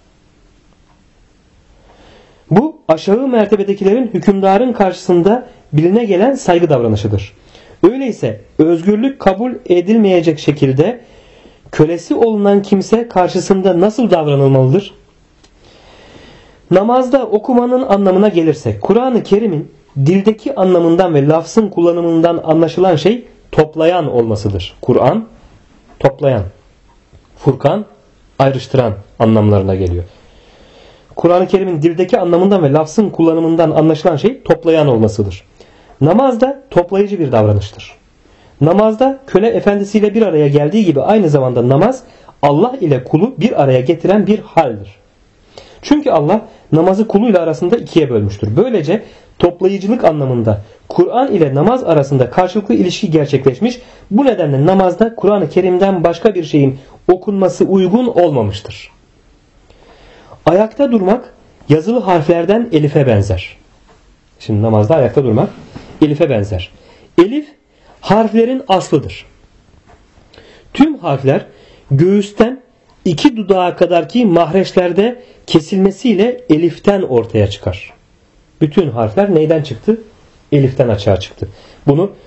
Bu aşağı mertebedekilerin hükümdarın karşısında biline gelen saygı davranışıdır. Öyleyse özgürlük kabul edilmeyecek şekilde kölesi olunan kimse karşısında nasıl davranılmalıdır? Namazda okumanın anlamına gelirsek, Kur'an-ı Kerim'in dildeki anlamından ve lafzın kullanımından anlaşılan şey toplayan olmasıdır. Kur'an toplayan, Furkan ayrıştıran anlamlarına geliyor. Kur'an-ı Kerim'in dildeki anlamından ve lafzın kullanımından anlaşılan şey toplayan olmasıdır. Namaz da toplayıcı bir davranıştır. Namazda köle efendisiyle bir araya geldiği gibi aynı zamanda namaz Allah ile kulu bir araya getiren bir haldir. Çünkü Allah namazı kuluyla arasında ikiye bölmüştür. Böylece toplayıcılık anlamında Kur'an ile namaz arasında karşılıklı ilişki gerçekleşmiş. Bu nedenle namazda Kur'an-ı Kerim'den başka bir şeyin okunması uygun olmamıştır. Ayakta durmak yazılı harflerden elife benzer. Şimdi namazda ayakta durmak elife benzer. Elif harflerin aslıdır. Tüm harfler göğüsten iki dudağa kadarki mahreçlerde kesilmesiyle eliften ortaya çıkar. Bütün harfler neyden çıktı? Eliften açığa çıktı. Bunu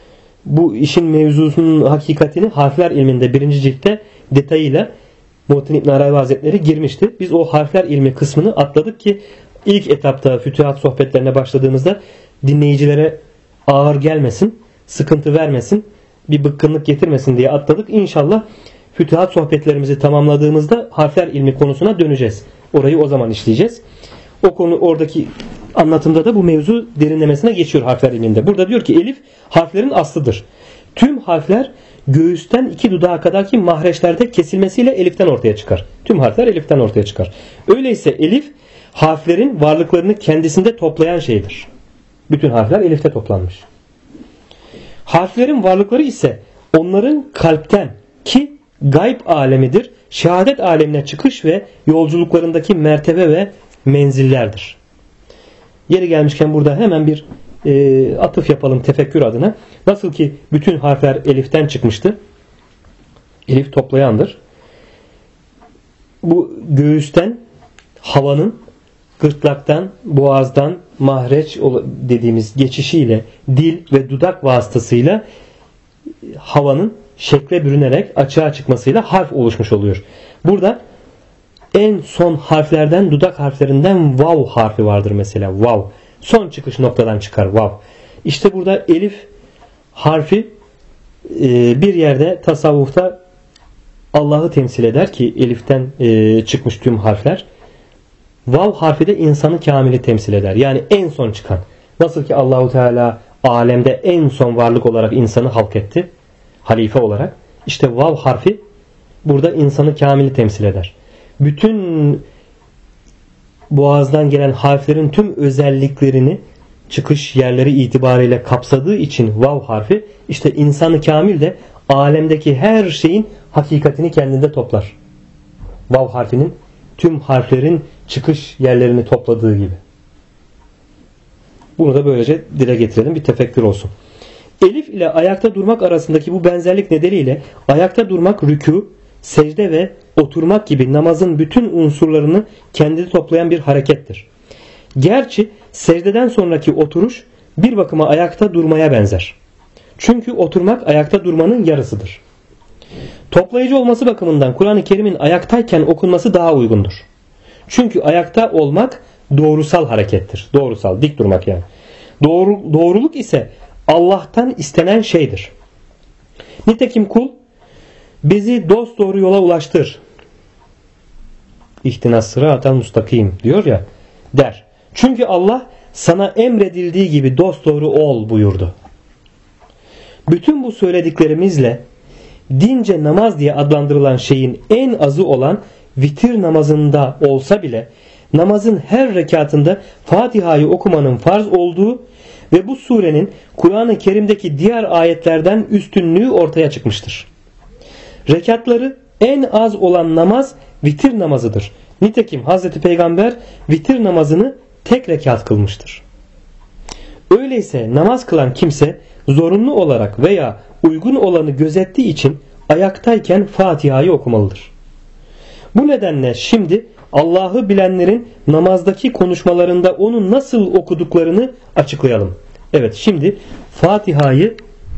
bu işin mevzusunun hakikatini harfler ilminde 1. ciltte detayıyla Muhittin İbn Arabi Hazretleri girmişti. Biz o harfler ilmi kısmını atladık ki ilk etapta fütühat sohbetlerine başladığımızda dinleyicilere ağır gelmesin, sıkıntı vermesin, bir bıkkınlık getirmesin diye atladık. İnşallah fütühat sohbetlerimizi tamamladığımızda harfler ilmi konusuna döneceğiz. Orayı o zaman işleyeceğiz. O konu oradaki anlatımda da bu mevzu derinlemesine geçiyor harfler ilminde. Burada diyor ki elif harflerin aslıdır. Tüm harfler göğüsten 2 dudağa kadarki mahreçlerde kesilmesiyle eliften ortaya çıkar. Tüm harfler eliften ortaya çıkar. Öyleyse elif harflerin varlıklarını kendisinde toplayan şeydir. Bütün harfler elifte toplanmış. Harflerin varlıkları ise onların kalpten ki gayb alemidir, şehadet alemine çıkış ve yolculuklarındaki mertebe ve menzillerdir. Yeri gelmişken burada hemen bir atıf yapalım tefekkür adına. Nasıl ki bütün harfler eliften çıkmıştı. Elif toplayandır. Bu göğüsten havanın gırtlaktan, boğazdan mahreç dediğimiz geçişiyle dil ve dudak vasıtasıyla havanın şekle bürünerek açığa çıkmasıyla harf oluşmuş oluyor. Burada en son harflerden, dudak harflerinden vav harfi vardır mesela. Vav. Son çıkış noktadan çıkar vav. İşte burada elif harfi bir yerde tasavvufta Allah'ı temsil eder ki eliften çıkmış tüm harfler. Vav harfi de insanı kamili temsil eder. Yani en son çıkan. Nasıl ki Allahu Teala alemde en son varlık olarak insanı halk etti. Halife olarak. İşte vav harfi burada insanı kamili temsil eder. Bütün boğazdan gelen harflerin tüm özelliklerini çıkış yerleri itibariyle kapsadığı için vav harfi işte insanı kamil de alemdeki her şeyin hakikatini kendinde toplar. Vav harfinin tüm harflerin çıkış yerlerini topladığı gibi. Bunu da böylece dile getirelim. Bir tefekkür olsun. Elif ile ayakta durmak arasındaki bu benzerlik nedeniyle ayakta durmak rükû, secde ve oturmak gibi namazın bütün unsurlarını kendinde toplayan bir harekettir. Gerçi secdeden sonraki oturuş bir bakıma ayakta durmaya benzer. Çünkü oturmak ayakta durmanın yarısıdır. Toplayıcı olması bakımından Kur'an-ı Kerim'in ayaktayken okunması daha uygundur. Çünkü ayakta olmak doğrusal harekettir. Doğrusal, dik durmak yani. Doğruluk ise Allah'tan istenen şeydir. Nitekim kul bizi dosdoğru yola ulaştır. İhtinas sıratal mustakim diyor ya der. Çünkü Allah sana emredildiği gibi dosdoğru ol buyurdu. Bütün bu söylediklerimizle dince namaz diye adlandırılan şeyin en azı olan vitir namazında olsa bile namazın her rekatında Fatiha'yı okumanın farz olduğu ve bu surenin Kur'an-ı Kerim'deki diğer ayetlerden üstünlüğü ortaya çıkmıştır. Rekatları en az olan namaz vitir namazıdır. Nitekim Hazreti Peygamber vitir namazını tek rekat kılmıştır. Öyleyse namaz kılan kimse zorunlu olarak veya uygun olanı gözettiği için ayaktayken Fatiha'yı okumalıdır. Bu nedenle şimdi Allah'ı bilenlerin namazdaki konuşmalarında onu nasıl okuduklarını açıklayalım. Evet, şimdi Fatiha'yı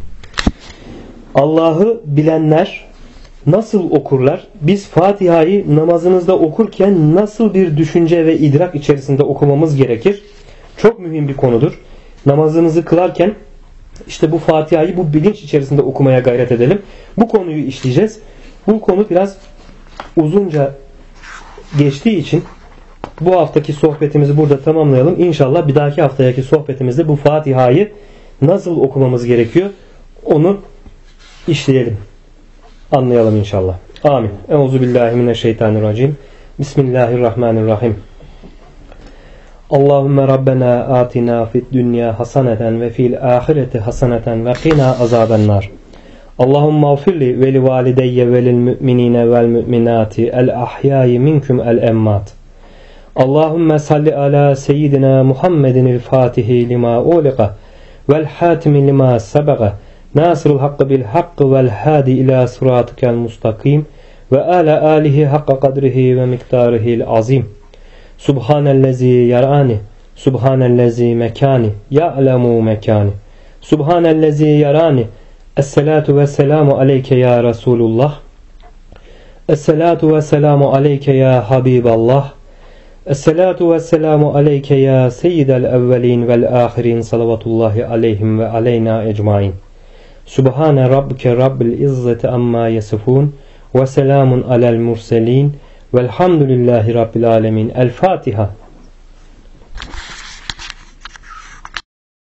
Allah'ı bilenler nasıl okurlar? Biz Fatiha'yı namazınızda okurken nasıl bir düşünce ve idrak içerisinde okumamız gerekir? Çok mühim bir konudur. Namazımızı kılarken işte bu Fatiha'yı bu bilinç içerisinde okumaya gayret edelim. Bu konuyu işleyeceğiz. Bu konu biraz uzunca geçtiği için bu haftaki sohbetimizi burada tamamlayalım. İnşallah bir dahaki haftaki sohbetimizde bu Fatiha'yı nasıl okumamız gerekiyor onu işleyelim. Anlayalım inşallah. Amin. Euzubillahimineşşeytanirracim. Bismillahirrahmanirrahim. Allahümme Rabbena atina fid dünya hasaneten ve fil ahireti hasaneten ve qina azabennar. Allahümme afirli ve li valideyye ve lil müminine vel müminati el ahyayi minkum el emmat. Allahümme salli ala seyyidina Muhammedin el fatihi lima uliqa vel hatimi lima sebaga nasirul hakkı bil hakkı vel hadi ila sıratikel mustakim ve ala alihi hakka kadrihi ve miktarihil azim. Subhanellezi yarani, subhanellezi mekani, ya'lemu mekani. Subhanellezi yarani, Esselatu ve selamu aleyke ya Resulullah. Esselatu ve selamu aleyke ya Habiballah. Esselatu ve selamu aleyke ya seyyidel evvelin vel ahirin salavatullahi aleyhim ve aleyna ecmain. Subhane rabbike rabbil izzeti amma yasifun ve selamun alel murselin velhamdülillahi rabbil alemin. El Fatiha.